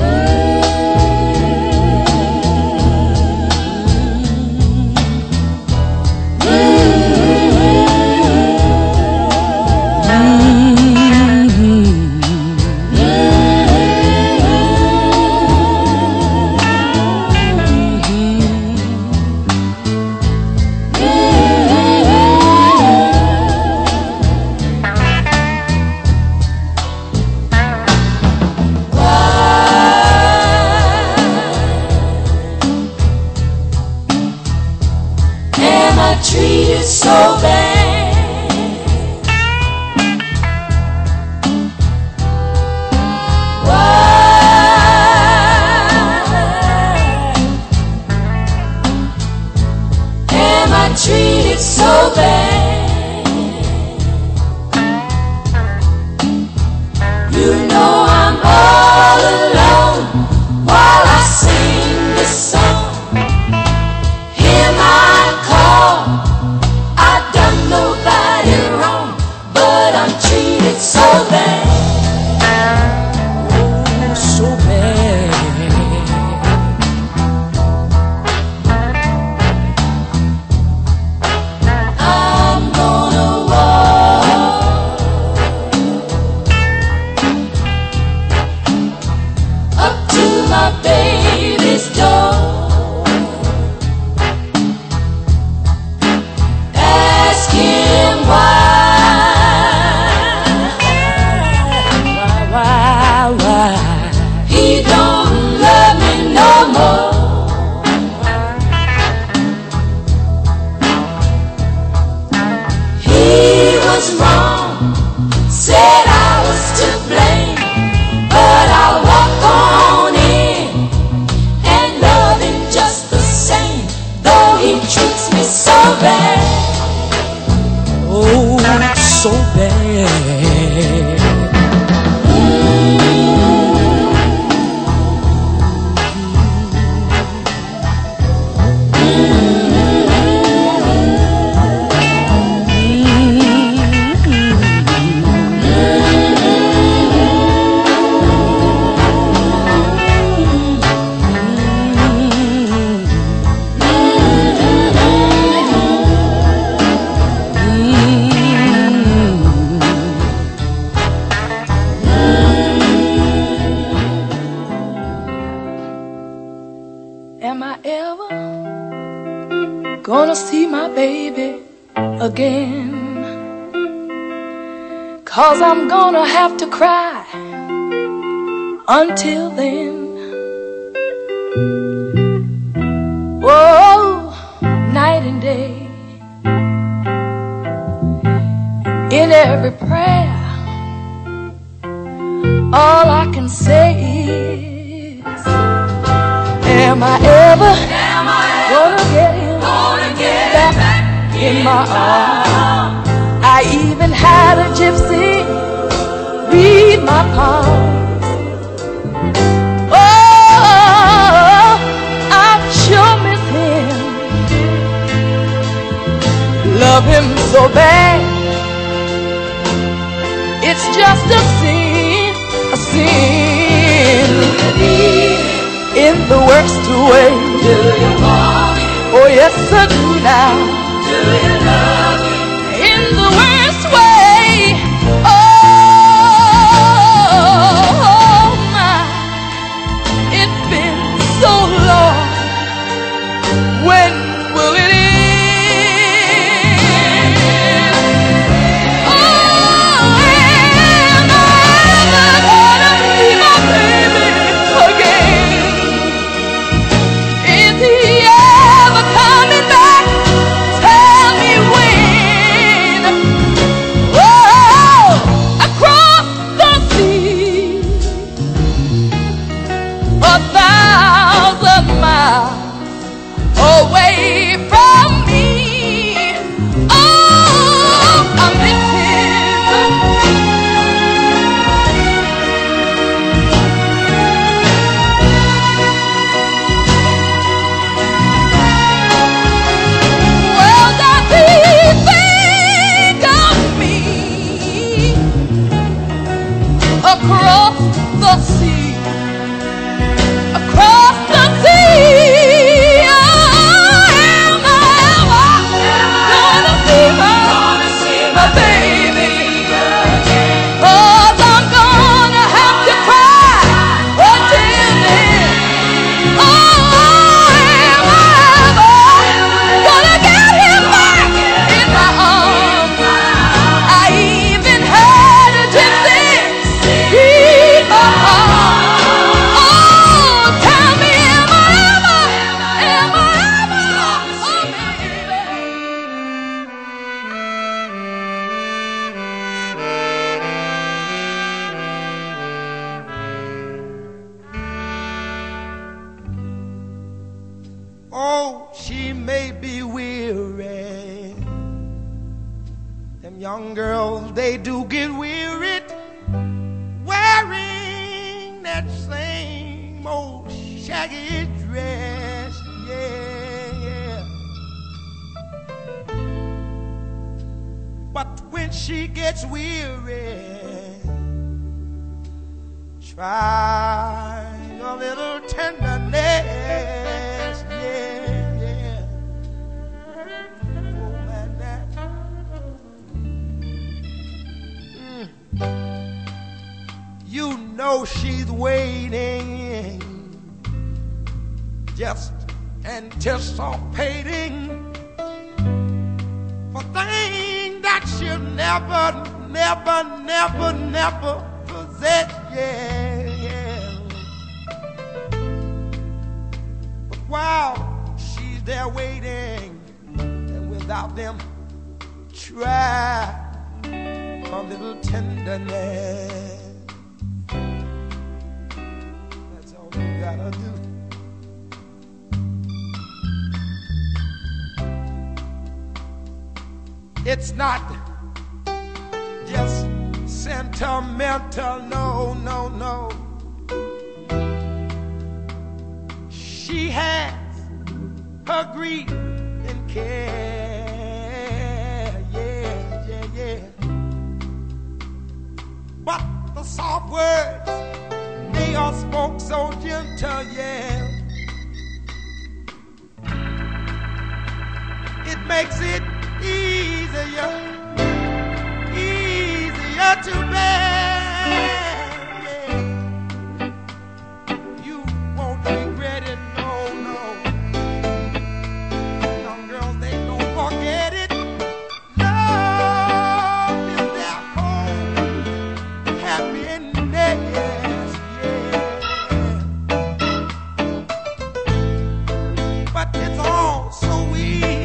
Treated so bad. Why am I treated so bad? You know I'm all alone while I sing this song. Hear my call. I've done nobody wrong, but I'm treated so bad. Oh, so bad. I'm gonna walk up to my baby's door. So bad. Gonna see my baby again, 'cause I'm gonna have to cry until then. Whoa, night and day, in every prayer, all I can say is, am I ever, am I ever gonna get him? Back, back in my arms. I even had a gypsy read my palms. Oh, I sure miss him. Love him so bad. It's just a sin, a sin in the worst way. Do you want it? Oh yes, I do now. Do you love me? In the worst way. Oh, oh my, it's been so long. When will it end? Oh, am I ever gonna see my baby again? Is he ever coming back? Tell me when. the sea, across the sea. Am I ever gonna see her, my baby? 'Cause I'm gonna have to cry until then. Oh, am I ever gonna get him back in my arms? I even had a gypsy keep my heart. Oh, tell me, am I ever, am I ever, oh baby? Oh, she may be weary. Them young girls, they do get wearied wearing that same old shaggy dress. Yeah, yeah. But when she gets weary, try a little tenderness. Yeah, yeah. Oh, man, that. Mm. You know she's waiting, just anticipating for things that she'll never, never, never, never possess. Yeah, yeah. But while she's there waiting, and without them, try a little tenderness. That's all you gotta do. It's not just sentimental, no, no, no. She has her grief and care, yeah, yeah, yeah. But the soft words, they are spoke so gentle, yeah. It makes it easier, easier to bear, yeah. You won't regret it, no, no. Young girls, they don't forget it. Love is their home, happiness, yeah. But it's all so easy.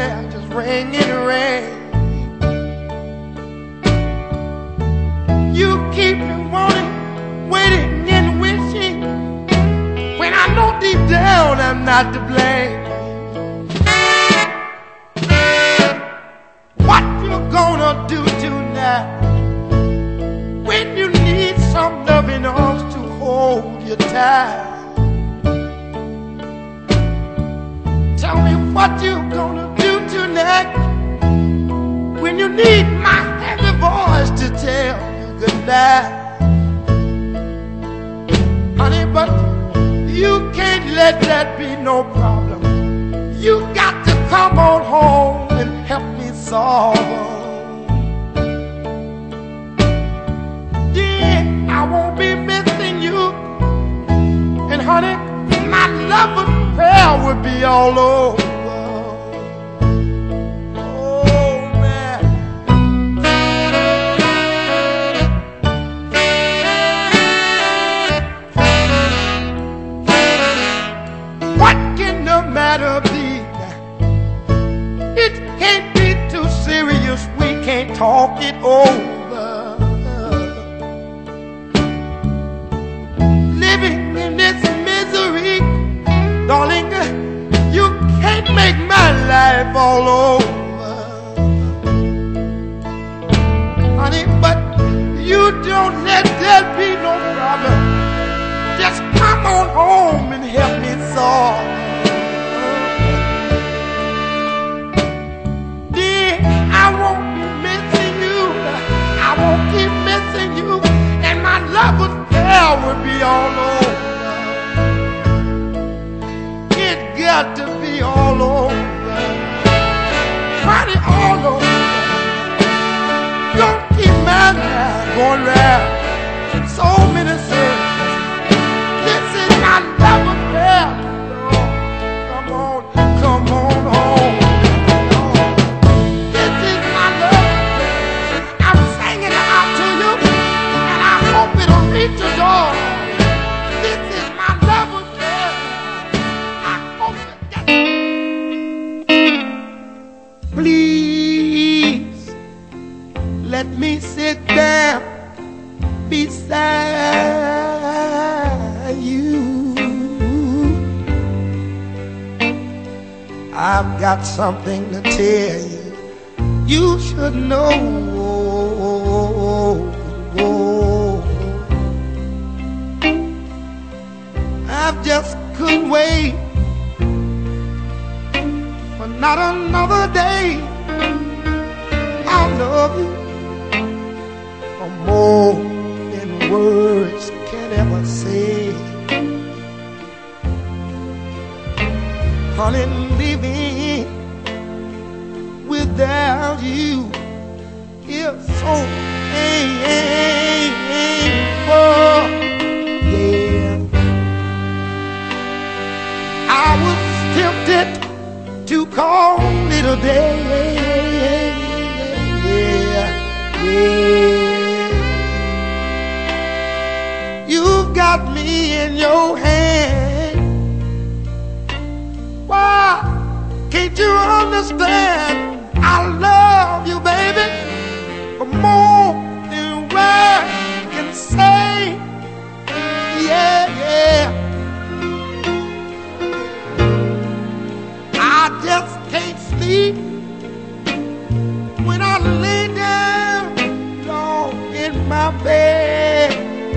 You keep me wanting, waiting and wishing, when I know deep down I'm not to blame. What you gonna do tonight when you need some loving arms to hold you tight? Tell me what you gonna do tonight when you need my heavy voice to tell you goodbye. Honey, but you can't let that be no problem. You got to come on home and help me solve them. Yeah, I won't be missing you. And honey, my love affair will be all over. Talk it over. Living in this misery, darling, you can't make my life all over. Honey, but you don't let that be no problem. Just come on home and help me solve. Dear, I won't I won't keep missing you, and my love affair will be all over. It got to be all over, honey, all over. Don't keep my mind going round so many circles. This is my love affair. Oh, come on, come on home. Reach your door. This is my love affair. I hope you get. Please let me sit down beside you. I've got something to tell you. You should know. I just couldn't wait for not another day. I love you for more than words can ever say. Honey, living without you is so painful. Yeah. I was tempted to call it a day. Yeah, yeah. You've got me in your hand. Why can't you understand? I love you, baby, for more than words can say. Yeah, yeah. I just can't sleep when I lay down, down in my bed.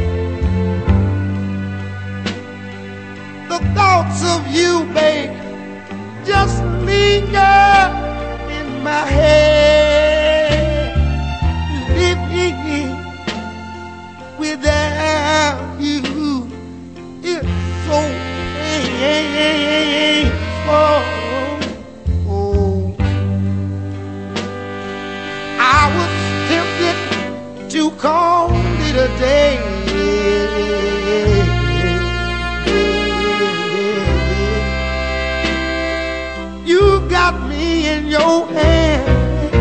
The thoughts of you, babe, just linger in my head. Living without you is so painful. I was tempted to call it a day. You got me in your hand.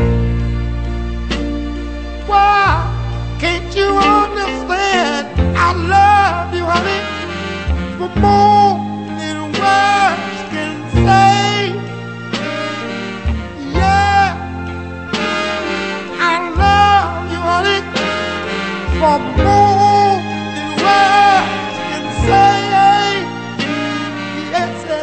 Why can't you understand? I love you, honey, for more than words can say. Yeah, I love you, honey, for are more than words can say. Yes, I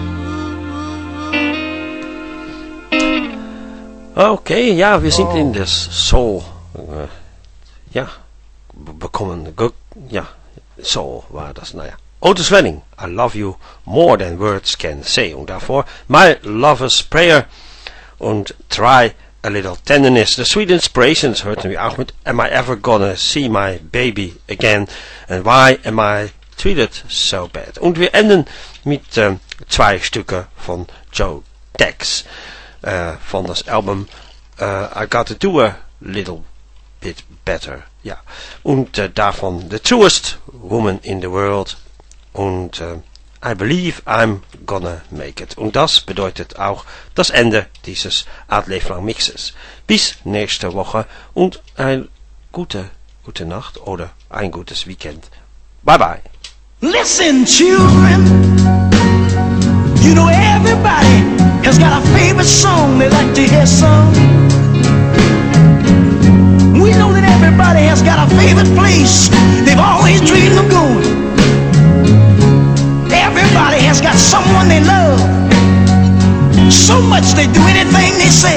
do. Okay, ja, wir sind in das Soul. Äh, ja, bekommen. Ja, Soul war das, naja. Otis Redding, I love you more than words can say. Und davor, My Lover's Prayer und Try a Little Tenderness. The Sweet Inspirations hörten wir auch mit Am I Ever Gonna See My Baby Again? And Why Am I Treated So Bad? Und wir enden mit äh, zwei Stücke von Joe Tex äh, von das Album äh, I Gotta Do a Little Bit Better. Ja. Und äh, davon The Truest Woman in the World und äh, I Believe I'm Gonna Make It. Und das bedeutet auch das Ende dieses Ad Leeflang Mixes. Bis nächste Woche und eine gute, gute Nacht oder ein gutes Weekend. Bye bye. Listen, children, you know everybody has got a favorite song they like to hear sung. We know that everybody has got a favorite place they've always dreamed of going. Everybody has got someone they love so much they do anything they say.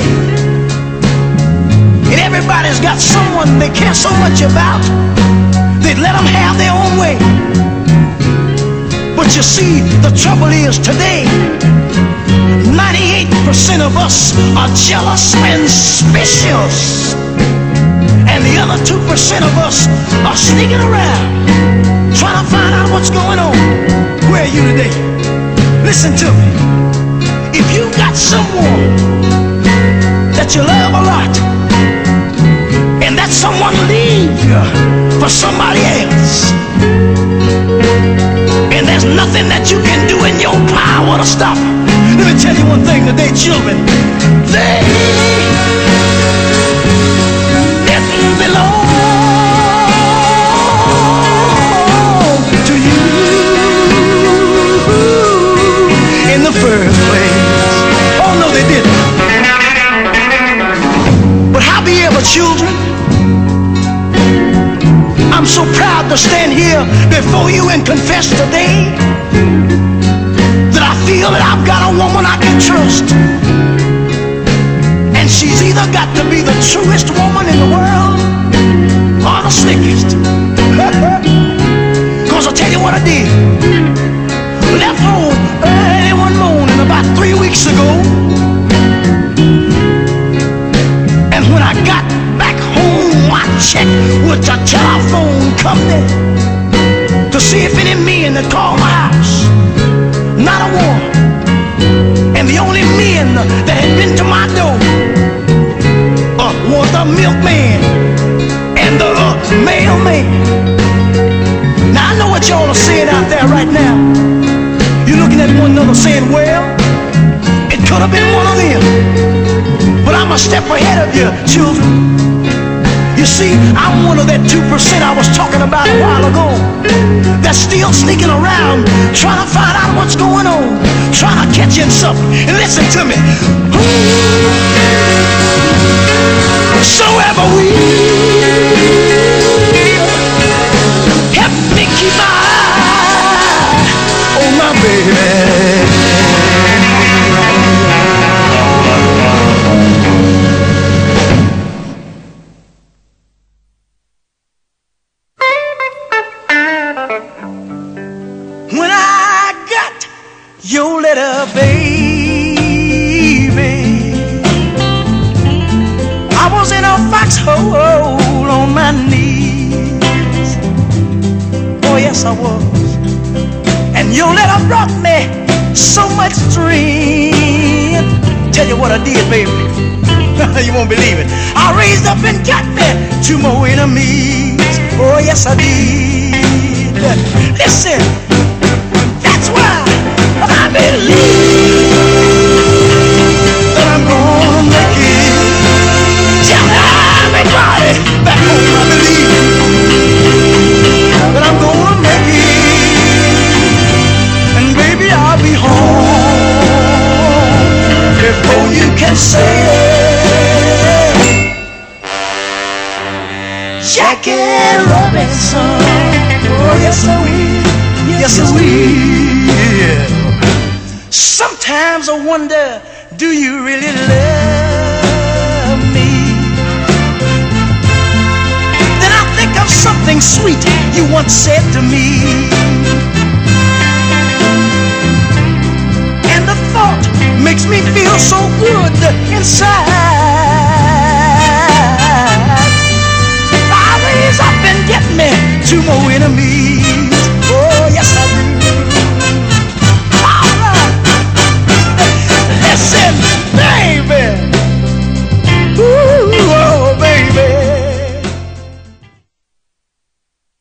And everybody's got someone they care so much about they'd let them have their own way. But you see, the trouble is today ninety-eight percent of us are jealous and suspicious, and the other two percent of us are sneaking around trying to find out what's going on. Where are you today? Listen to me. If you got someone that you love a lot, and that someone leaves you for somebody else, and there's nothing that you can do in your power to stop it, let me tell you one thing today, children. They didn't belong in the first place. Oh no, they didn't. But however, children, I'm so proud to stand here before you and confess today that I feel that I've got a woman I can trust, and she's either got to be the truest woman in the world or the slickest. Cause I'll tell you what I did. Left home early one morning about three weeks ago, and when I got back home I checked with the telephone company to see if any men had called my house. Not a one. And the only men that had been to my door uh, was the milkman and the uh, mailman. Now I know what y'all are saying out there right now. You're looking at one another saying, well, it could have been one of them. But I'm a step ahead of you, children. You see, I'm one of that two percent I was talking about a while ago that's still sneaking around trying to find out what's going on, trying to catch in something. And listen to me. Whosoever will help me keep my eye on my baby. When I got your letter, baby, I was in a foxhole on my knees. Oh yes, I was. And your letter brought me so much strength. Tell you what I did, baby. You won't believe it. I raised up and got me two more enemies. Oh yes, I did. Listen, that's why I believe that I'm gonna make it. Tell everybody back home I believe that I'm gonna make it. And baby, I'll be home before you can say it. Jack and Robin. baby, son. Oh, yes, I will. Yes, I will. Sometimes I wonder, do you really love me? Then I think of something sweet you once said to me, and the thought makes me feel so good inside. I raise up and get me two more enemies.